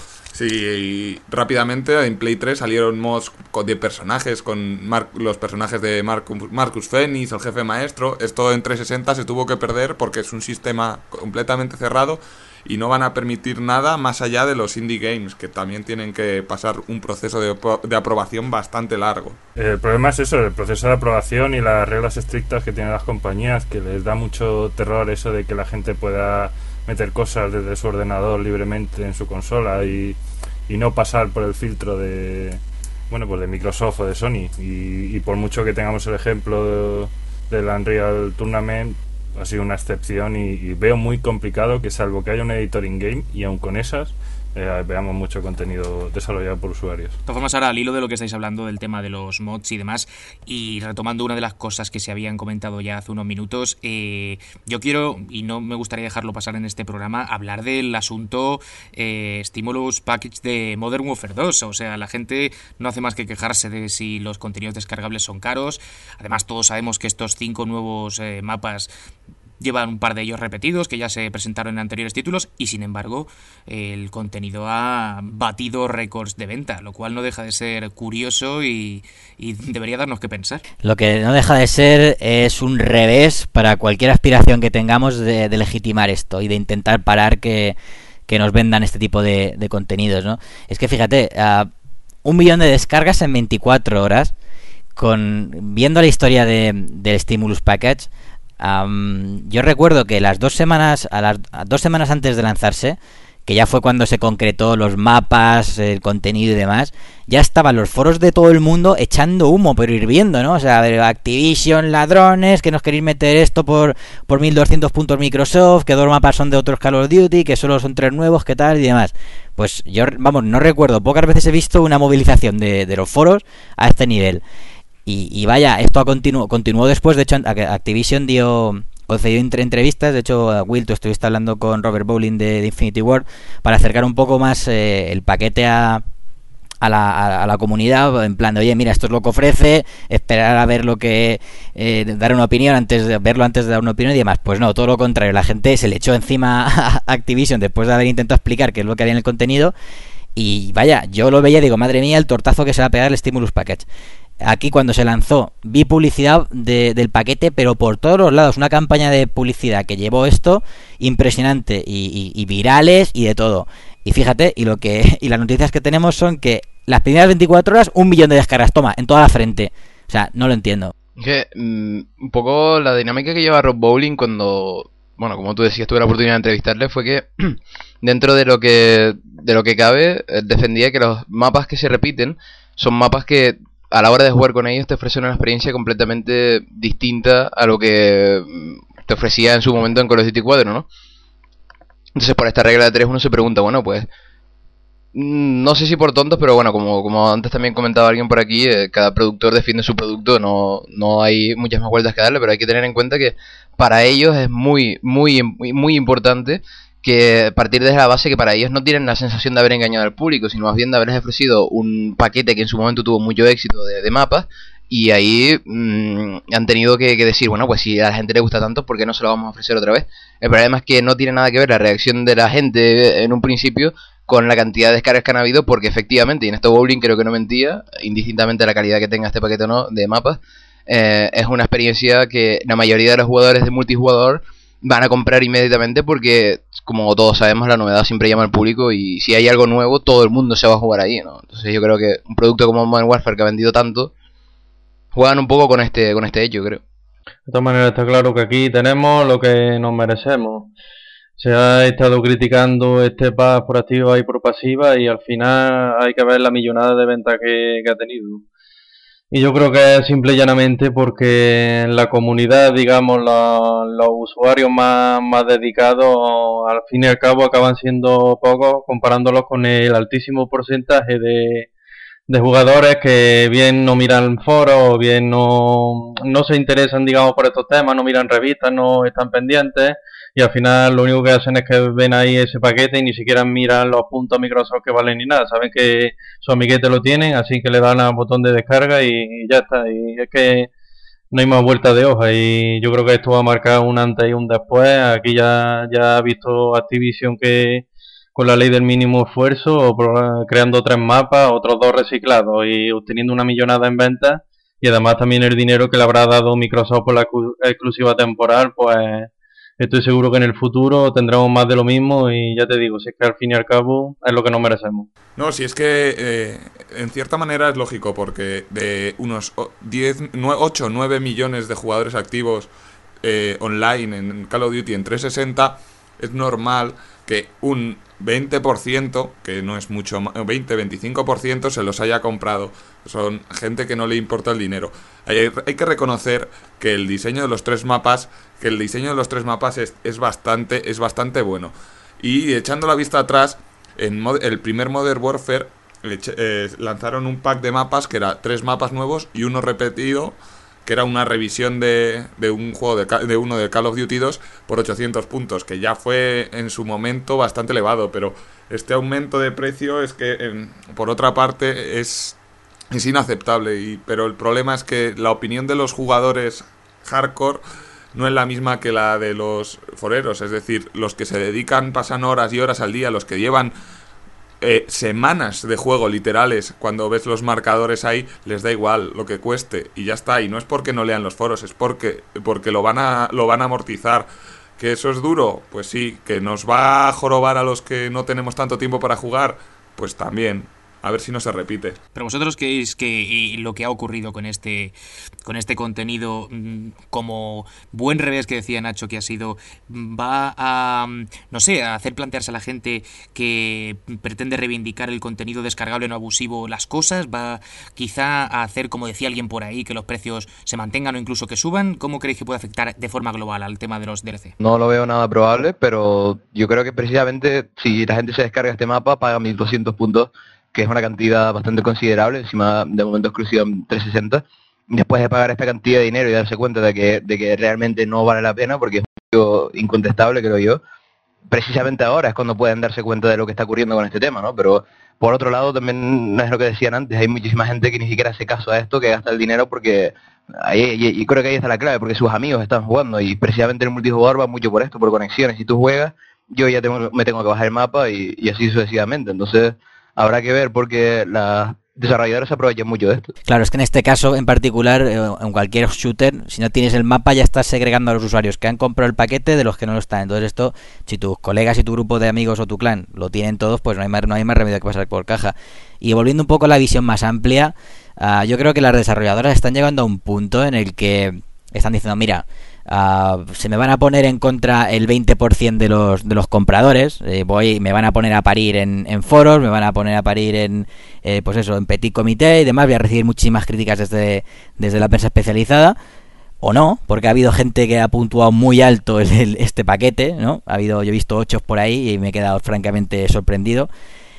Sí, rápidamente en Play 3 salieron mods de personajes, con los personajes de Marcus Phoenix, el jefe maestro. Esto en 360 se tuvo que perder porque es un sistema completamente cerrado y no van a permitir nada más allá de los indie games, que también tienen que pasar un proceso de aprobación bastante largo. El problema es eso, el proceso de aprobación y las reglas estrictas que tienen las compañías, que les da mucho terror eso de que la gente pueda meter cosas desde su ordenador libremente en su consola y no pasar por el filtro de Microsoft o de Sony, y por mucho que tengamos el ejemplo del Unreal Tournament, ha sido una excepción y veo muy complicado que, salvo que haya un editor in-game, y aun con esas veamos mucho contenido desarrollado por usuarios. De todas formas, ahora al hilo de lo que estáis hablando del tema de los mods y demás, y retomando una de las cosas que se habían comentado ya hace unos minutos, yo quiero, y no me gustaría dejarlo pasar en este programa, hablar del asunto Stimulus Package de Modern Warfare 2. O sea, la gente no hace más que quejarse de si los contenidos descargables son caros. Además, todos sabemos que estos 5 nuevos mapas llevan un par de ellos repetidos, que ya se presentaron en anteriores títulos, y sin embargo el contenido ha batido récords de venta, lo cual no deja de ser curioso y debería darnos que pensar. Lo que no deja de ser es un revés para cualquier aspiración que tengamos de legitimar esto y de intentar parar que nos vendan este tipo de contenidos, ¿no? Es que fíjate, 1 millón de descargas en 24 horas, viendo la historia del Stimulus Package, yo recuerdo que las 2 semanas antes de lanzarse, que ya fue cuando se concretó los mapas, el contenido y demás, ya estaban los foros de todo el mundo echando humo, pero hirviendo, ¿no? O sea, Activision, ladrones, que nos queréis meter esto por 1200 puntos Microsoft, que 2 mapas son de otros Call of Duty, que solo son 3 nuevos, que tal y demás. Pues yo, no recuerdo, pocas veces he visto una movilización de los foros a este nivel. Y vaya, esto continuó después. De hecho, Activision concedió entrevistas. De hecho, Will, tú estuviste hablando con Robert Bowling de Infinity Ward para acercar un poco más el paquete a la comunidad, en plan de, oye, mira, esto es lo que ofrece, esperar a ver lo que dar una opinión antes de dar una opinión y demás. Pues no, todo lo contrario, la gente se le echó encima a Activision después de haber intentado explicar qué es lo que había en el contenido. Y vaya, yo lo veía y digo, madre mía, el tortazo que se va a pegar el Stimulus Package. Aquí cuando se lanzó vi publicidad del paquete, pero por todos los lados, una campaña de publicidad que llevó esto impresionante y virales y de todo. Y fíjate, y las noticias que tenemos son que las primeras 24 horas 1 millón de descargas, toma, en toda la frente. O sea, no lo entiendo. Que un poco la dinámica que lleva Rob Bowling cuando, bueno, como tú decías, tuve la oportunidad de entrevistarle, fue que dentro de lo que cabe, defendía que los mapas que se repiten son mapas que a la hora de jugar con ellos te ofrecen una experiencia completamente distinta a lo que te ofrecía en su momento en Call of Duty 4, ¿no? Entonces, por esta regla de 3 uno se pregunta, bueno, pues no sé si por tontos, pero bueno, como antes también comentaba alguien por aquí, cada productor defiende su producto, no hay muchas más vueltas que darle, pero hay que tener en cuenta que para ellos es muy, muy, muy importante que partir desde la base que para ellos no tienen la sensación de haber engañado al público, sino más bien de haberles ofrecido un paquete que en su momento tuvo mucho éxito de mapas, y ahí han tenido que decir, bueno, pues si a la gente le gusta tanto, ¿por qué no se lo vamos a ofrecer otra vez? El problema es que no tiene nada que ver la reacción de la gente en un principio con la cantidad de descargas que han habido, porque efectivamente, y en esto Bowling creo que no mentía, indistintamente de la calidad que tenga este paquete o no de mapas, es una experiencia que la mayoría de los jugadores de multijugador van a comprar inmediatamente porque, como todos sabemos, la novedad siempre llama al público y si hay algo nuevo, todo el mundo se va a jugar ahí, ¿no? Entonces yo creo que un producto como Modern Warfare, que ha vendido tanto, juegan un poco con este hecho, creo. De todas maneras, está claro que aquí tenemos lo que nos merecemos. Se ha estado criticando este pack por activa y por pasiva y al final hay que ver la millonada de ventas que ha tenido. Y yo creo que es simple y llanamente porque la comunidad, digamos, los usuarios más dedicados, al fin y al cabo acaban siendo pocos comparándolos con el altísimo porcentaje de jugadores que bien no miran foros, o bien no se interesan, digamos, por estos temas, no miran revistas, no están pendientes, y al final lo único que hacen es que ven ahí ese paquete y ni siquiera miran los puntos Microsoft que valen ni nada, saben que su amiguete lo tienen, así que le dan al botón de descarga y ya está, y es que no hay más vuelta de hoja, y yo creo que esto va a marcar un antes y un después. Aquí ya ha visto Activision que con la ley del mínimo esfuerzo, creando 3 mapas, otros 2 reciclados y obteniendo una millonada en ventas, y además también el dinero que le habrá dado Microsoft por la exclusiva temporal, pues estoy seguro que en el futuro tendremos más de lo mismo, y ya te digo, si es que al fin y al cabo es lo que nos merecemos. No, si es que en cierta manera es lógico, porque de unos 8 o 9 millones de jugadores activos online en Call of Duty en 360, es normal que un 20%, que no es mucho más, 20-25% se los haya comprado. Son gente que no le importa el dinero. Hay que reconocer que el diseño de los 3 mapas, es bastante bueno. Y echando la vista atrás, en el primer Modern Warfare lanzaron un pack de mapas que era 3 mapas nuevos y uno repetido, que era una revisión de un juego de uno de Call of Duty 2 por 800 puntos, que ya fue en su momento bastante elevado, pero este aumento de precio es que, por otra parte, es inaceptable, pero el problema es que la opinión de los jugadores hardcore no es la misma que la de los foreros, es decir, los que se dedican, pasan horas y horas al día, los que llevan semanas de juego literales, cuando ves los marcadores ahí, les da igual lo que cueste y ya está, y no es porque no lean los foros, es porque lo van a amortizar. ¿Que eso es duro? Pues sí. ¿Que nos va a jorobar a los que no tenemos tanto tiempo para jugar? Pues también. a ver si no se repite. Pero vosotros creéis que lo que ha ocurrido con este contenido, como buen revés que decía Nacho que ha sido, va a, no sé, a hacer plantearse a la gente que pretende reivindicar el contenido descargable no abusivo las cosas, va quizá a hacer, como decía alguien por ahí, que los precios se mantengan o incluso que suban? ¿Cómo creéis que puede afectar de forma global al tema de los DLC? No lo veo nada probable, pero yo creo que precisamente si la gente se descarga este mapa, paga 1200 puntos, que es una cantidad bastante considerable, encima de momento exclusivo en 360, después de pagar esta cantidad de dinero y darse cuenta de que realmente no vale la pena, porque es algo incontestable, creo yo, precisamente ahora es cuando pueden darse cuenta de lo que está ocurriendo con este tema, ¿no? Pero por otro lado también no es lo que decían antes, hay muchísima gente que ni siquiera hace caso a esto, que gasta el dinero porque, y creo que ahí está la clave, porque sus amigos están jugando, y precisamente el multijugador va mucho por esto, por conexiones. Si tú juegas, yo ya me tengo que bajar el mapa y así sucesivamente, entonces habrá que ver, porque las desarrolladoras aprovechan mucho de esto. Claro, es que en este caso en particular, en cualquier shooter, si no tienes el mapa ya estás segregando a los usuarios que han comprado el paquete de los que no lo están. Entonces esto, si tus colegas y tu grupo de amigos o tu clan lo tienen todos, pues no hay más remedio que pasar por caja. Y volviendo un poco a la visión más amplia, yo creo que las desarrolladoras están llegando a un punto en el que están diciendo, mira, se me van a poner en contra el 20% de los compradores, me van a poner a parir en foros, me van a poner a parir en pues eso, en petit comité y demás, voy a recibir muchísimas críticas desde la prensa especializada, o no, porque ha habido gente que ha puntuado muy alto este paquete, ¿no? Yo he visto 8 por ahí y me he quedado francamente sorprendido.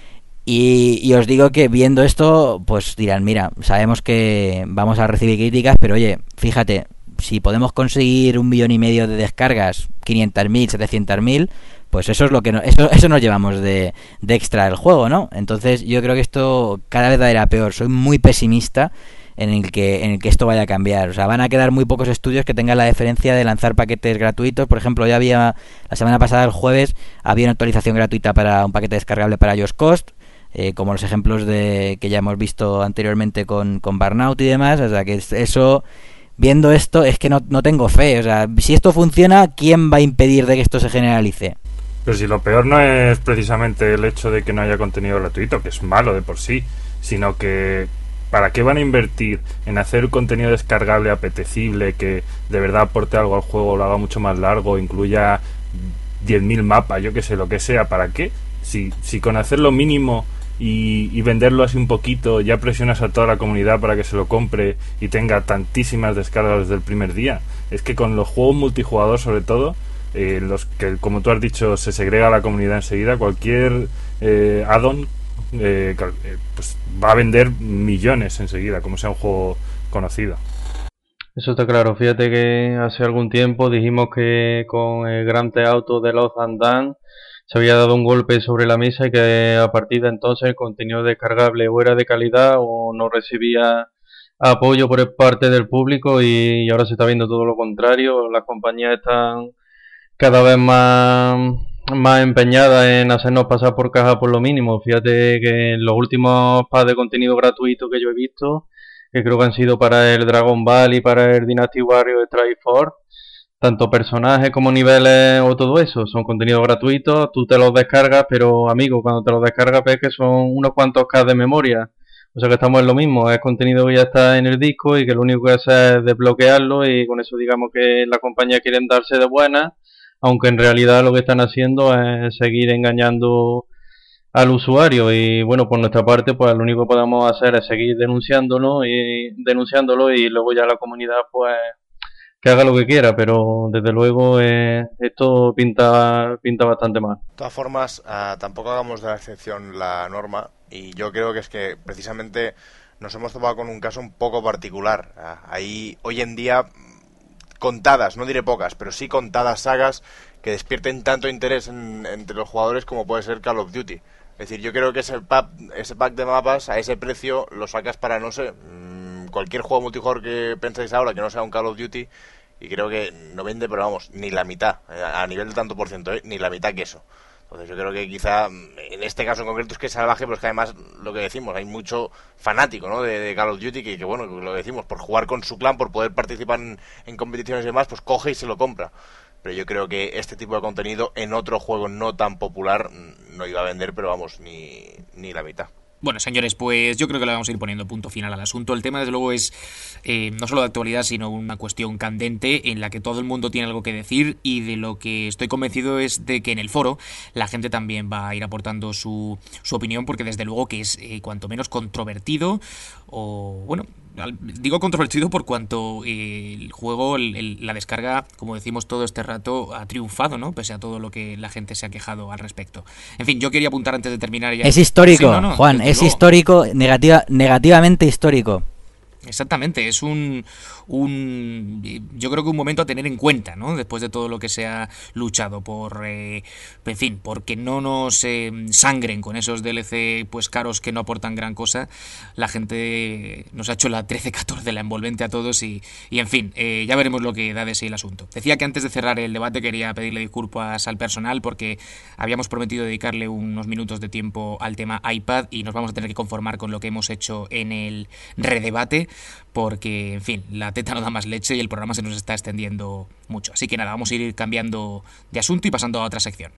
Y os digo que viendo esto, pues dirán, mira, sabemos que vamos a recibir críticas, pero oye, fíjate, si podemos conseguir 1,5 millones de descargas, 500.000, 700.000, pues eso es lo que eso nos llevamos de extra del juego, ¿no? Entonces yo creo que esto cada vez irá peor. Soy muy pesimista en el que esto vaya a cambiar. O sea, van a quedar muy pocos estudios que tengan la deferencia de lanzar paquetes gratuitos. Por ejemplo, ya había, la semana pasada, el jueves, había una actualización gratuita para un paquete descargable para Just Cause, como los ejemplos que ya hemos visto anteriormente con Burnout y demás. O sea, que eso... Viendo esto, es que no tengo fe. O sea, si esto funciona, ¿quién va a impedir de que esto se generalice? Pero si lo peor no es precisamente el hecho de que no haya contenido gratuito, que es malo de por sí, sino que ¿para qué van a invertir en hacer contenido descargable, apetecible, que de verdad aporte algo al juego, lo haga mucho más largo, incluya 10.000 mapas, yo que sé, lo que sea? ¿Para qué? Si con hacer lo mínimo y venderlo así un poquito ya presionas a toda la comunidad para que se lo compre y tenga tantísimas descargas desde el primer día. Es que con los juegos multijugador, sobre todo, los que, como tú has dicho, se segrega la comunidad enseguida, cualquier add-on pues va a vender millones enseguida, como sea un juego conocido. Eso está claro. Fíjate que hace algún tiempo dijimos que con el Grand Theft Auto de Lost and Done se había dado un golpe sobre la mesa y que a partir de entonces el contenido descargable o era de calidad o no recibía apoyo por parte del público, y ahora se está viendo todo lo contrario. Las compañías están cada vez más empeñadas en hacernos pasar por caja por lo mínimo. Fíjate que en los últimos packs de contenido gratuito que yo he visto, que creo que han sido para el Dragon Ball y para el Dynasty Warriors Strike Force, tanto personajes como niveles o todo eso son contenidos gratuitos, tú te los descargas, pero amigo, cuando te los descargas ves que son unos cuantos K de memoria, o sea que estamos en lo mismo, es contenido que ya está en el disco y que lo único que hace es desbloquearlo, y con eso digamos que la compañía quieren darse de buena, aunque en realidad lo que están haciendo es seguir engañando al usuario. Y bueno, por nuestra parte, pues lo único que podemos hacer es seguir denunciándolo y luego ya la comunidad pues que haga lo que quiera, pero desde luego esto pinta bastante mal. De todas formas, tampoco hagamos de la excepción la norma, y yo creo que es que precisamente nos hemos topado con un caso un poco particular. Hay hoy en día contadas, no diré pocas, pero sí contadas sagas que despierten tanto interés entre los jugadores como puede ser Call of Duty. Es decir, yo creo que ese pack de mapas a ese precio lo sacas para, no sé, cualquier juego multijugador que pensáis ahora que no sea un Call of Duty, y creo que no vende, pero vamos, ni la mitad, a nivel de tanto por ciento, ni la mitad que eso. Entonces yo creo que quizá en este caso en concreto es que es salvaje, pero es que además lo que decimos, hay mucho fanático, ¿no?, de Call of Duty que bueno, lo que decimos, por jugar con su clan, por poder participar en competiciones y demás, pues coge y se lo compra. Pero yo creo que este tipo de contenido en otro juego no tan popular no iba a vender, pero vamos, ni la mitad. Bueno, señores, pues yo creo que le vamos a ir poniendo punto final al asunto. El tema, desde luego, es no solo de actualidad, sino una cuestión candente en la que todo el mundo tiene algo que decir, y de lo que estoy convencido es de que en el foro la gente también va a ir aportando su opinión, porque desde luego que es cuanto menos controvertido, o bueno, digo controvertido por cuanto el juego, la descarga, como decimos todo este rato, ha triunfado, ¿no? Pese a todo lo que la gente se ha quejado al respecto. En fin, yo quería apuntar antes de terminar ya. Es histórico, sí, Juan, es histórico, negativamente histórico. Exactamente, es yo creo que un momento a tener en cuenta, ¿no? Después de todo lo que se ha luchado por, en fin, porque no nos sangren con esos DLC pues caros que no aportan gran cosa. La gente nos ha hecho la 13-14, la envolvente a todos y en fin, ya veremos lo que da de sí el asunto. Decía que antes de cerrar el debate quería pedirle disculpas al personal porque habíamos prometido dedicarle unos minutos de tiempo al tema iPad y nos vamos a tener que conformar con lo que hemos hecho en el redebate, porque, en fin, la teta no da más leche y el programa se nos está extendiendo mucho. Así que nada, vamos a ir cambiando de asunto y pasando a otra sección.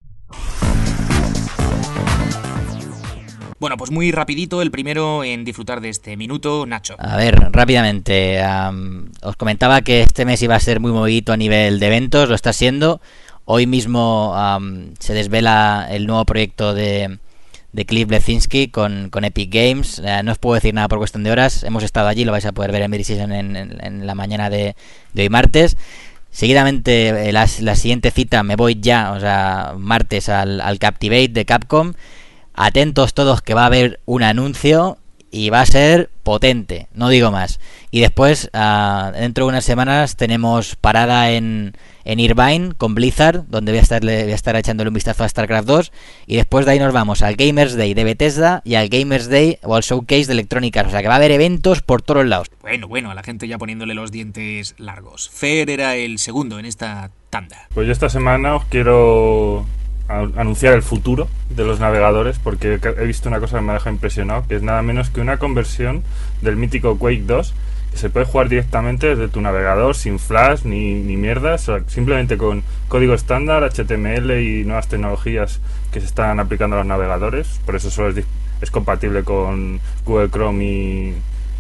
Bueno, pues muy rapidito, el primero en disfrutar de este minuto, Nacho. A ver, rápidamente, os comentaba que este mes iba a ser muy movidito a nivel de eventos, lo está siendo. Hoy mismo se desvela el nuevo proyecto de Cliff Bleszinski con Epic Games. No os puedo decir nada por cuestión de horas. Hemos estado allí, lo vais a poder ver en Mid-Season en la mañana de hoy martes. Seguidamente, la siguiente cita me voy ya, o sea, martes al Captivate de Capcom. Atentos todos que va a haber un anuncio y va a ser potente, no digo más. Y después, dentro de unas semanas, tenemos parada en Irvine con Blizzard, donde voy a estar echándole un vistazo a StarCraft 2, y después de ahí nos vamos al Gamers Day de Bethesda y al Gamers Day o al Showcase de Electronic Arts. O sea que va a haber eventos por todos lados. Bueno, a la gente ya poniéndole los dientes largos. Fer era el segundo en esta tanda. Pues yo esta semana os quiero anunciar el futuro de los navegadores, porque he visto una cosa que me ha dejado impresionado, que es nada menos que una conversión del mítico Quake 2, que se puede jugar directamente desde tu navegador, sin flash ni mierdas, simplemente con código estándar, HTML y nuevas tecnologías que se están aplicando a los navegadores. Por eso solo es compatible con Google Chrome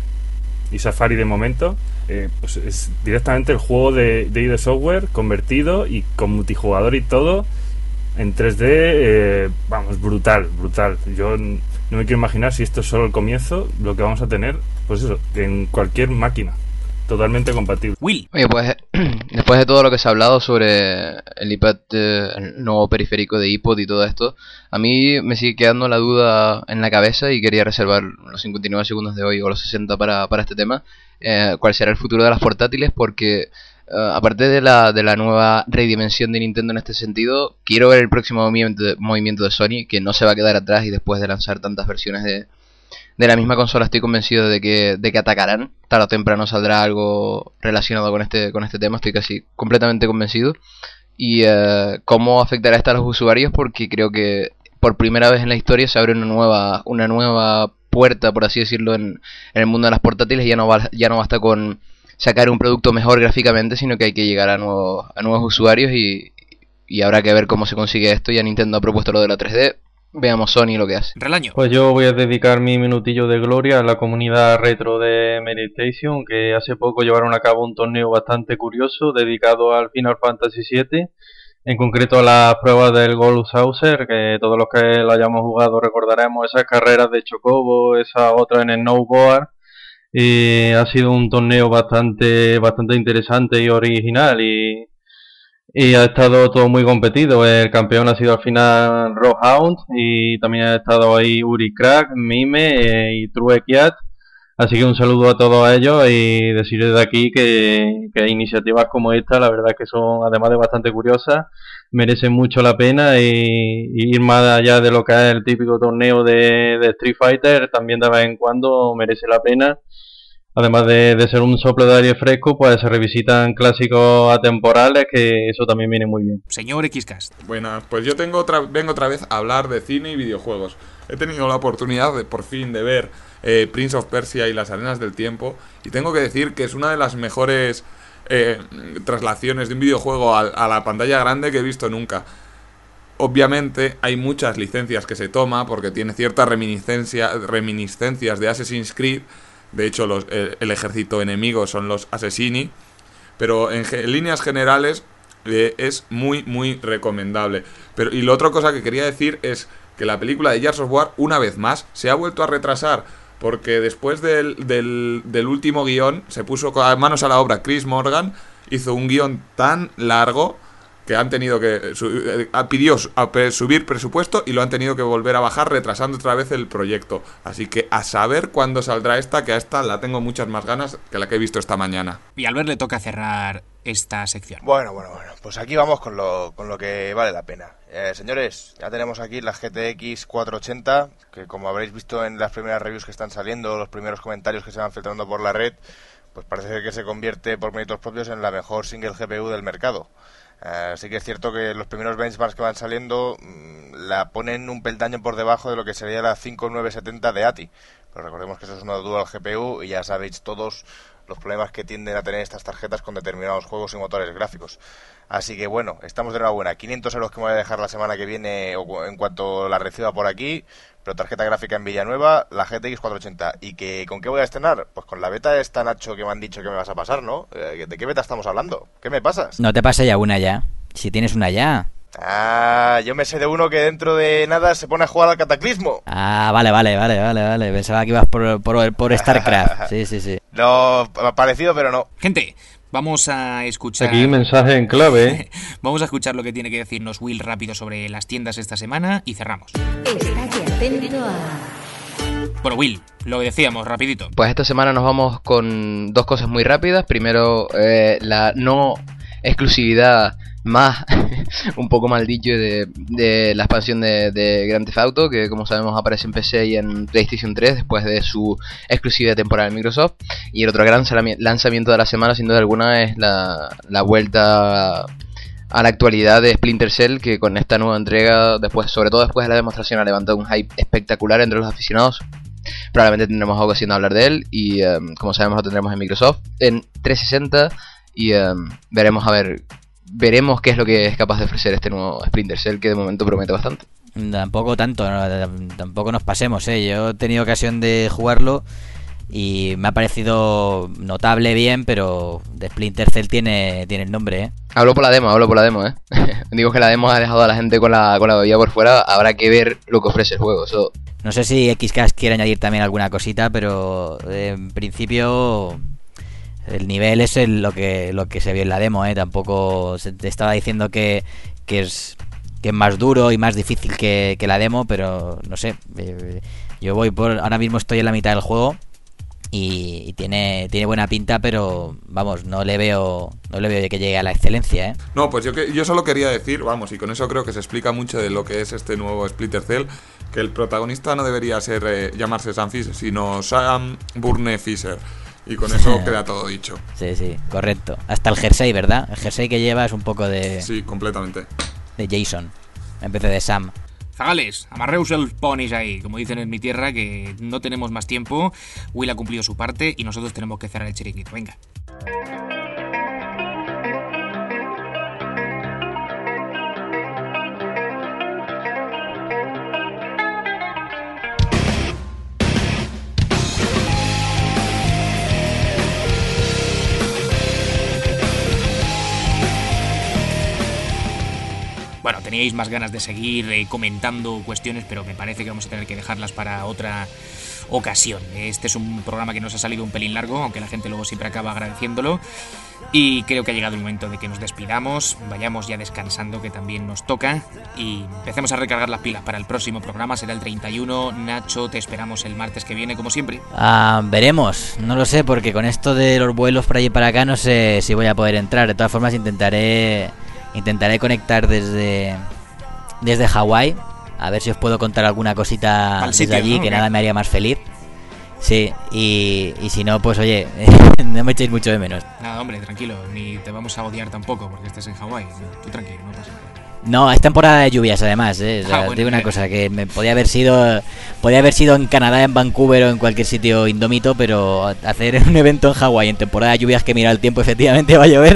y Safari de momento. Pues es directamente el juego de ID Software convertido y con multijugador y todo en 3D, vamos, brutal. Yo no me quiero imaginar, si esto es solo el comienzo, lo que vamos a tener, pues eso, en cualquier máquina, totalmente compatible. Will. Oye, pues después de todo lo que se ha hablado sobre el iPad, el nuevo periférico de iPod y todo esto, a mí me sigue quedando la duda en la cabeza y quería reservar los 59 segundos de hoy o los 60 para este tema. ¿Cuál será el futuro de las portátiles? Porque aparte de la nueva redimensión de Nintendo en este sentido, quiero ver el próximo movimiento de Sony, que no se va a quedar atrás, y después de lanzar tantas versiones de la misma consola estoy convencido de que atacarán. Tarde o temprano saldrá algo relacionado con este tema, estoy casi completamente convencido. Y cómo afectará esto a los usuarios, porque creo que por primera vez en la historia se abre una nueva puerta, por así decirlo, en el mundo de las portátiles. Ya no basta con sacar un producto mejor gráficamente, sino que hay que llegar a nuevos usuarios, y habrá que ver cómo se consigue esto. Ya Nintendo ha propuesto lo de la 3D, veamos Sony lo que hace. Relaño. Pues yo voy a dedicar mi minutillo de gloria a la comunidad retro de Medistation, que hace poco llevaron a cabo un torneo bastante curioso dedicado al Final Fantasy VII, en concreto a las pruebas del Gold Saucer, que todos los que lo hayamos jugado recordaremos esas carreras de Chocobo, esa otra en snowboard. Y ha sido un torneo bastante interesante y original, y ha estado todo muy competido. El campeón ha sido al final Rockhound, y también ha estado ahí Uri Crack, Mime y True Kiat. Así que un saludo a todos ellos y decirles de aquí que iniciativas como esta, la verdad es que son, además de bastante curiosas, merecen mucho la pena, y ir más allá de lo que es el típico torneo de Street Fighter, también de vez en cuando merece la pena. Además de ser un soplo de aire fresco, pues se revisitan clásicos atemporales, que eso también viene muy bien. Señor Xcast. Bueno, pues yo vengo otra vez a hablar de cine y videojuegos. He tenido la oportunidad por fin de ver Prince of Persia y las Arenas del Tiempo, y tengo que decir que es una de las mejores traslaciones de un videojuego a la pantalla grande que he visto nunca. obviamente hay muchas licencias que se toma porque tiene ciertas reminiscencias de Assassin's Creed. De hecho, el ejército enemigo son los assassini. Pero en líneas generales es muy, muy recomendable. Y la otra cosa que quería decir es que la película de Gears of War, una vez más, se ha vuelto a retrasar. Porque después del último guión se puso manos a la obra. Chris Morgan hizo un guión tan largo que han tenido que pidió subir presupuesto y lo han tenido que volver a bajar, retrasando otra vez el proyecto. Así que a saber cuándo saldrá esta, que a esta la tengo muchas más ganas que la que he visto esta mañana. Y a Albert le toca cerrar esta sección. Bueno, pues aquí vamos con lo que vale la pena. Señores, ya tenemos aquí la GTX 480, que como habréis visto en las primeras reviews que están saliendo, los primeros comentarios que se van filtrando por la red, pues parece ser que se convierte por méritos propios en la mejor single GPU del mercado. Sí que es cierto que los primeros benchmarks que van saliendo la ponen un peldaño por debajo de lo que sería la 5970 de ATI. Pero recordemos que eso es una dual GPU y ya sabéis todos los problemas que tienden a tener estas tarjetas con determinados juegos y motores gráficos. Así que bueno, estamos de enhorabuena. 500 euros que me voy a dejar la semana que viene o en cuanto la reciba por aquí. Pero tarjeta gráfica en Villanueva, la GTX 480. ¿Y ¿con qué voy a estrenar? Pues con la beta esta, Nacho, que me han dicho que me vas a pasar, ¿no? ¿De qué beta estamos hablando? ¿Qué me pasas? No te pase ya una ya. Si tienes una ya. Yo me sé de uno que dentro de nada se pone a jugar al Cataclismo. Vale. Pensaba que ibas por StarCraft. Sí. No, parecido, pero no. Gente, vamos a escuchar... Aquí mensaje en clave. Vamos a escuchar lo que tiene que decirnos Will rápido sobre las tiendas esta semana y cerramos. Estate atento a... Bueno, Will, lo decíamos, rapidito. Pues esta semana nos vamos con dos cosas muy rápidas. Primero, la no exclusividad más un poco mal dicho de la expansión de Grand Theft Auto, que como sabemos aparece en PC y en PlayStation 3 después de su exclusividad temporal en Microsoft. Y el otro gran lanzamiento de la semana, sin duda alguna, es la vuelta a la actualidad de Splinter Cell, que con esta nueva entrega, sobre todo después de la demostración, ha levantado un hype espectacular entre los aficionados. Probablemente tendremos ocasión de hablar de él y como sabemos lo tendremos en Microsoft en 360 y veremos qué es lo que es capaz de ofrecer este nuevo Splinter Cell, que de momento promete bastante. Tampoco tampoco nos pasemos, Yo he tenido ocasión de jugarlo y me ha parecido notable bien, pero de Splinter Cell tiene el nombre, Hablo por la demo, Digo que la demo ha dejado a la gente con la bebida por fuera. Habrá que ver lo que ofrece el juego. No sé si XCast quiere añadir también alguna cosita, pero en principio el nivel es lo que se vio en la demo, Tampoco te estaba diciendo que es más duro y más difícil que la demo, pero no sé. Yo ahora mismo estoy en la mitad del juego y tiene buena pinta, pero vamos, no le veo que llegue a la excelencia, No, pues yo solo quería decir, y con eso creo que se explica mucho de lo que es este nuevo Splinter Cell, que el protagonista no debería llamarse Sam Fisher, sino Sam Burne Fisher. Y con eso queda todo dicho. Sí, correcto. Hasta el jersey, ¿verdad? El jersey que lleva es un poco de... Sí, completamente. De Jason, en vez de Sam. Zagales, amarreus el ponis ahí, como dicen en mi tierra, que no tenemos más tiempo. Will ha cumplido su parte y nosotros tenemos que cerrar el chiringuito. Venga. Bueno, teníais más ganas de seguir comentando cuestiones, pero me parece que vamos a tener que dejarlas para otra ocasión. Este es un programa que nos ha salido un pelín largo, aunque la gente luego siempre acaba agradeciéndolo. Y creo que ha llegado el momento de que nos despidamos, vayamos ya descansando, que también nos toca, y empecemos a recargar las pilas para el próximo programa. Será el 31. Nacho, te esperamos el martes que viene, como siempre. Veremos, no lo sé, porque con esto de los vuelos para allí y para acá no sé si voy a poder entrar. De todas formas intentaré conectar desde Hawái, a ver si os puedo contar alguna cosita desde allí, ¿no? Que nada me haría más feliz. Sí, y si no, pues oye, no me echéis mucho de menos. Nada, hombre, tranquilo, ni te vamos a odiar tampoco porque estés en Hawái. Tú tranquilo, no pasa nada. No, es temporada de lluvias además, O sea, bueno, digo una cosa, que podía haber sido en Canadá, en Vancouver o en cualquier sitio indómito, pero hacer un evento en Hawái en temporada de lluvias, que mira el tiempo, efectivamente va a llover,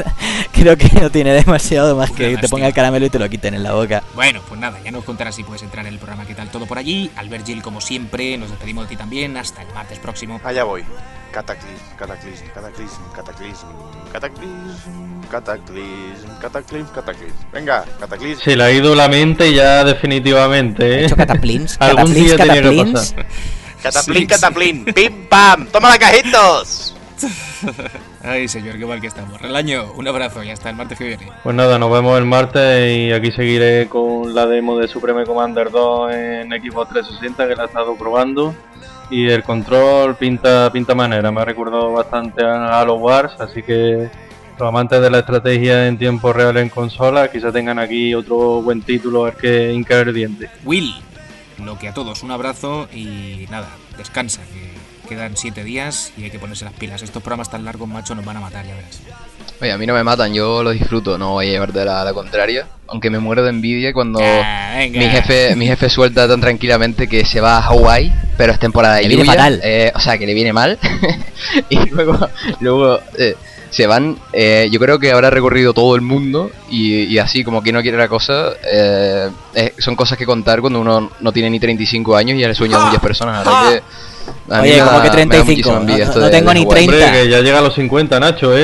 Creo que no tiene demasiado más que te ponga el caramelo y te lo quiten en la boca. Bueno, pues nada, ya nos contarás si puedes entrar en el programa. ¿Qué tal todo por allí? Albert Gil, como siempre, nos despedimos de ti también. Hasta el martes próximo. Allá voy. Cataclism, cataclism, cataclism, cataclism, cataclism, cataclism, cataclism, cataclism. Venga, cataclism. Se le ha ido la mente ya definitivamente, ¿He hecho cataplins? Algún día tenía que pasar. Cataplin, cataplin, pim pam, toma la cajitos. Ay, señor, qué mal que estamos. Relaño, un abrazo y hasta el martes que viene. Pues nada, nos vemos el martes y aquí seguiré con la demo de Supreme Commander 2 en Xbox 360 que la he estado probando. Y el control pinta manera, me ha recordado bastante a Halo Wars, así que los amantes de la estrategia en tiempo real en consola quizá tengan aquí otro buen título al que hincar el diente. Will, lo que a todos, un abrazo y nada, descansa, que quedan 7 días y hay que ponerse las pilas. Estos programas tan largos, macho, nos van a matar, ya verás. Oye, a mí no me matan, yo lo disfruto, no voy a llevarte la contraria. Aunque me muero de envidia cuando mi jefe suelta tan tranquilamente que se va a Hawái, pero es temporada de lluvia. Fatal. O sea, que le viene mal. Y luego se van. Yo creo que habrá recorrido todo el mundo y así como que no quiere la cosa. Son cosas que contar cuando uno no tiene ni 35 años y es el sueño de muchas personas. Así que, oye, como que 35, no tengo ni 30. Hombre, que ya llega a los 50, Nacho,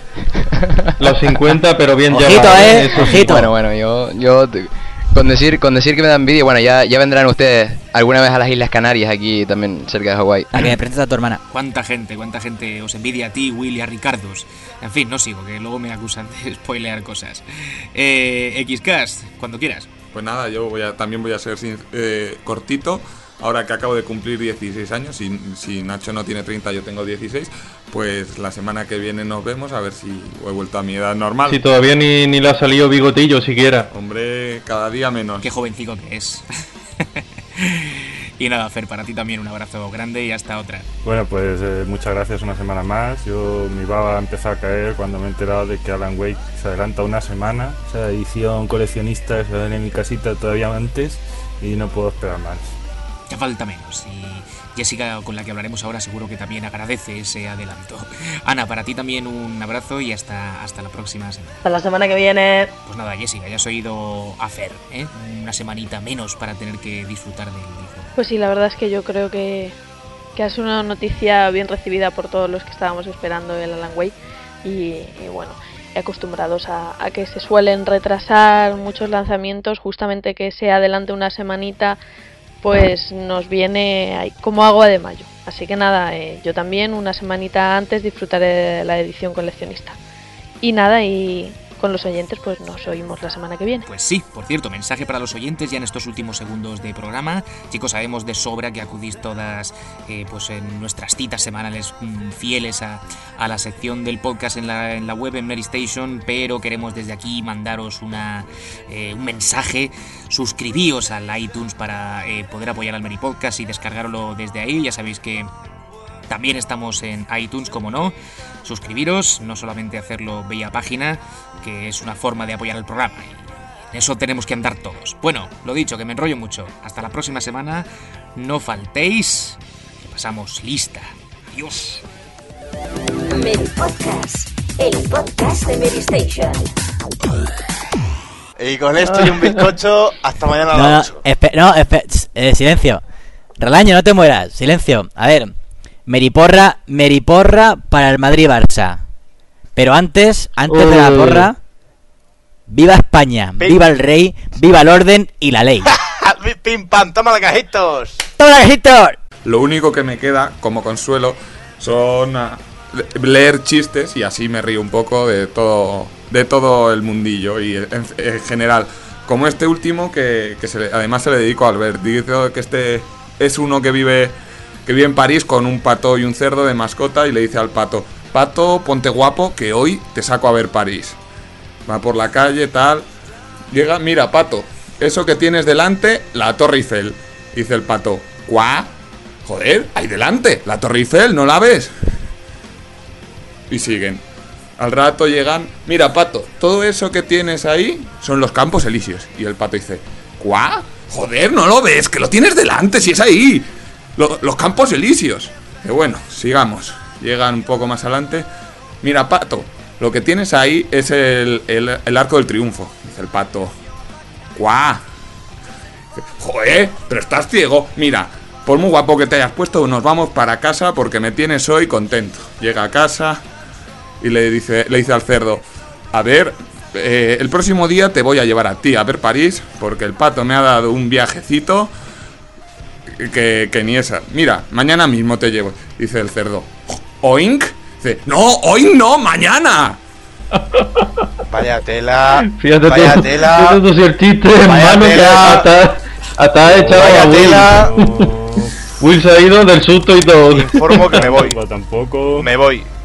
Los 50, pero bien ojito, ojito. Bueno, yo con decir que me da envidia, bueno, ya vendrán ustedes alguna vez a las Islas Canarias, aquí también cerca de Hawái. A que me presentes a tu hermana. ¿Cuánta gente os envidia a ti, Will, y a Ricardos? En fin, no sigo, que luego me acusan de spoilear cosas. Xcast, cuando quieras. Pues nada, yo también voy a ser cortito. Ahora que acabo de cumplir 16 años, si Nacho no tiene 30, yo tengo 16, pues la semana que viene nos vemos a ver si he vuelto a mi edad normal. Si todavía ni le ha salido bigotillo siquiera. Hombre, cada día menos. Qué jovencico que es. Y nada, Fer, para ti también un abrazo grande y hasta otra. Bueno, pues muchas gracias una semana más. Mi baba empezó a caer cuando me he enterado de que Alan Wake se adelanta una semana. O sea, edición coleccionista, se va en mi casita todavía antes y no puedo esperar más. Ya falta menos y Jessica, con la que hablaremos ahora, seguro que también agradece ese adelanto. Ana, para ti también un abrazo y hasta la próxima semana. Hasta la semana que viene. Pues nada, Jessica, ya has oído a Fer, una semanita menos para tener que disfrutar del videojuego. Pues sí, la verdad es que yo creo que ha sido una noticia bien recibida por todos los que estábamos esperando el Alan Wake y bueno, acostumbrados a que se suelen retrasar muchos lanzamientos, justamente que se adelante una semanita pues nos viene ahí como agua de mayo. Así que nada, yo también una semanita antes disfrutaré de la edición coleccionista. Y nada, y con los oyentes pues nos oímos la semana que viene. Pues sí, por cierto, mensaje para los oyentes ya en estos últimos segundos de programa. Chicos, sabemos de sobra que acudís todas pues en nuestras citas semanales fieles a la sección del podcast en la web en Mary Station, pero queremos desde aquí mandaros un mensaje. Suscribíos al iTunes para poder apoyar al Mary Podcast y descargarlo desde ahí. Ya sabéis que también estamos en iTunes, como no. Suscribiros, no solamente hacerlo vía página, que es una forma de apoyar el programa. Y en eso tenemos que andar todos. Bueno, lo dicho, que me enrollo mucho. Hasta la próxima semana. No faltéis. Que pasamos lista. Adiós. Mary Podcast, el podcast de Mary Station. Y con esto y un bizcocho, hasta mañana a las 8. Silencio. Relaño, no te mueras. Silencio. A ver. Meriporra para el Madrid-Barça. Pero antes de la porra, viva España, viva el rey, viva el orden y la ley. Pim pam, toma la cajitos. ¡Toma la cajitos! Lo único que me queda como consuelo son leer chistes y así me río un poco de todo el mundillo y en general. Como este último que además se le dedico a Albert. Dice que este es uno que vive en París con un pato y un cerdo de mascota y le dice al pato: pato, ponte guapo que hoy te saco a ver París. Va por la calle, tal. Llega, mira, pato, eso que tienes delante, la Torre Eiffel. Dice el pato: ¿cuá? Joder, ahí delante, la Torre Eiffel, ¿no la ves? Y siguen. Al rato llegan: mira, pato, todo eso que tienes ahí son los Campos Elíseos. Y el pato dice: ¿cuá? Joder, ¿no lo ves? Que lo tienes delante, si es ahí. Los Campos Elíseos. Que bueno, sigamos. Llegan un poco más adelante. Mira, pato, lo que tienes ahí es el arco del triunfo. Dice el pato. ¡Guau! Joder, pero estás ciego. Mira, por muy guapo que te hayas puesto, nos vamos para casa porque me tienes hoy contento. Llega a casa y le dice al cerdo: a ver, el próximo día te voy a llevar a ti a ver París, porque el pato me ha dado un viajecito que ni esa. Mira, mañana mismo te llevo. Dice el cerdo: ¿oink? Dice: no, hoy no, mañana. Vaya tela. Fíjate vaya tú, tela. Fíjate tú si el chiste es Vaya malo que tela. hasta ha echado Vaya a Will. tela. Will se ha ido del susto y todo. Informo que me voy. Tampoco. Me voy.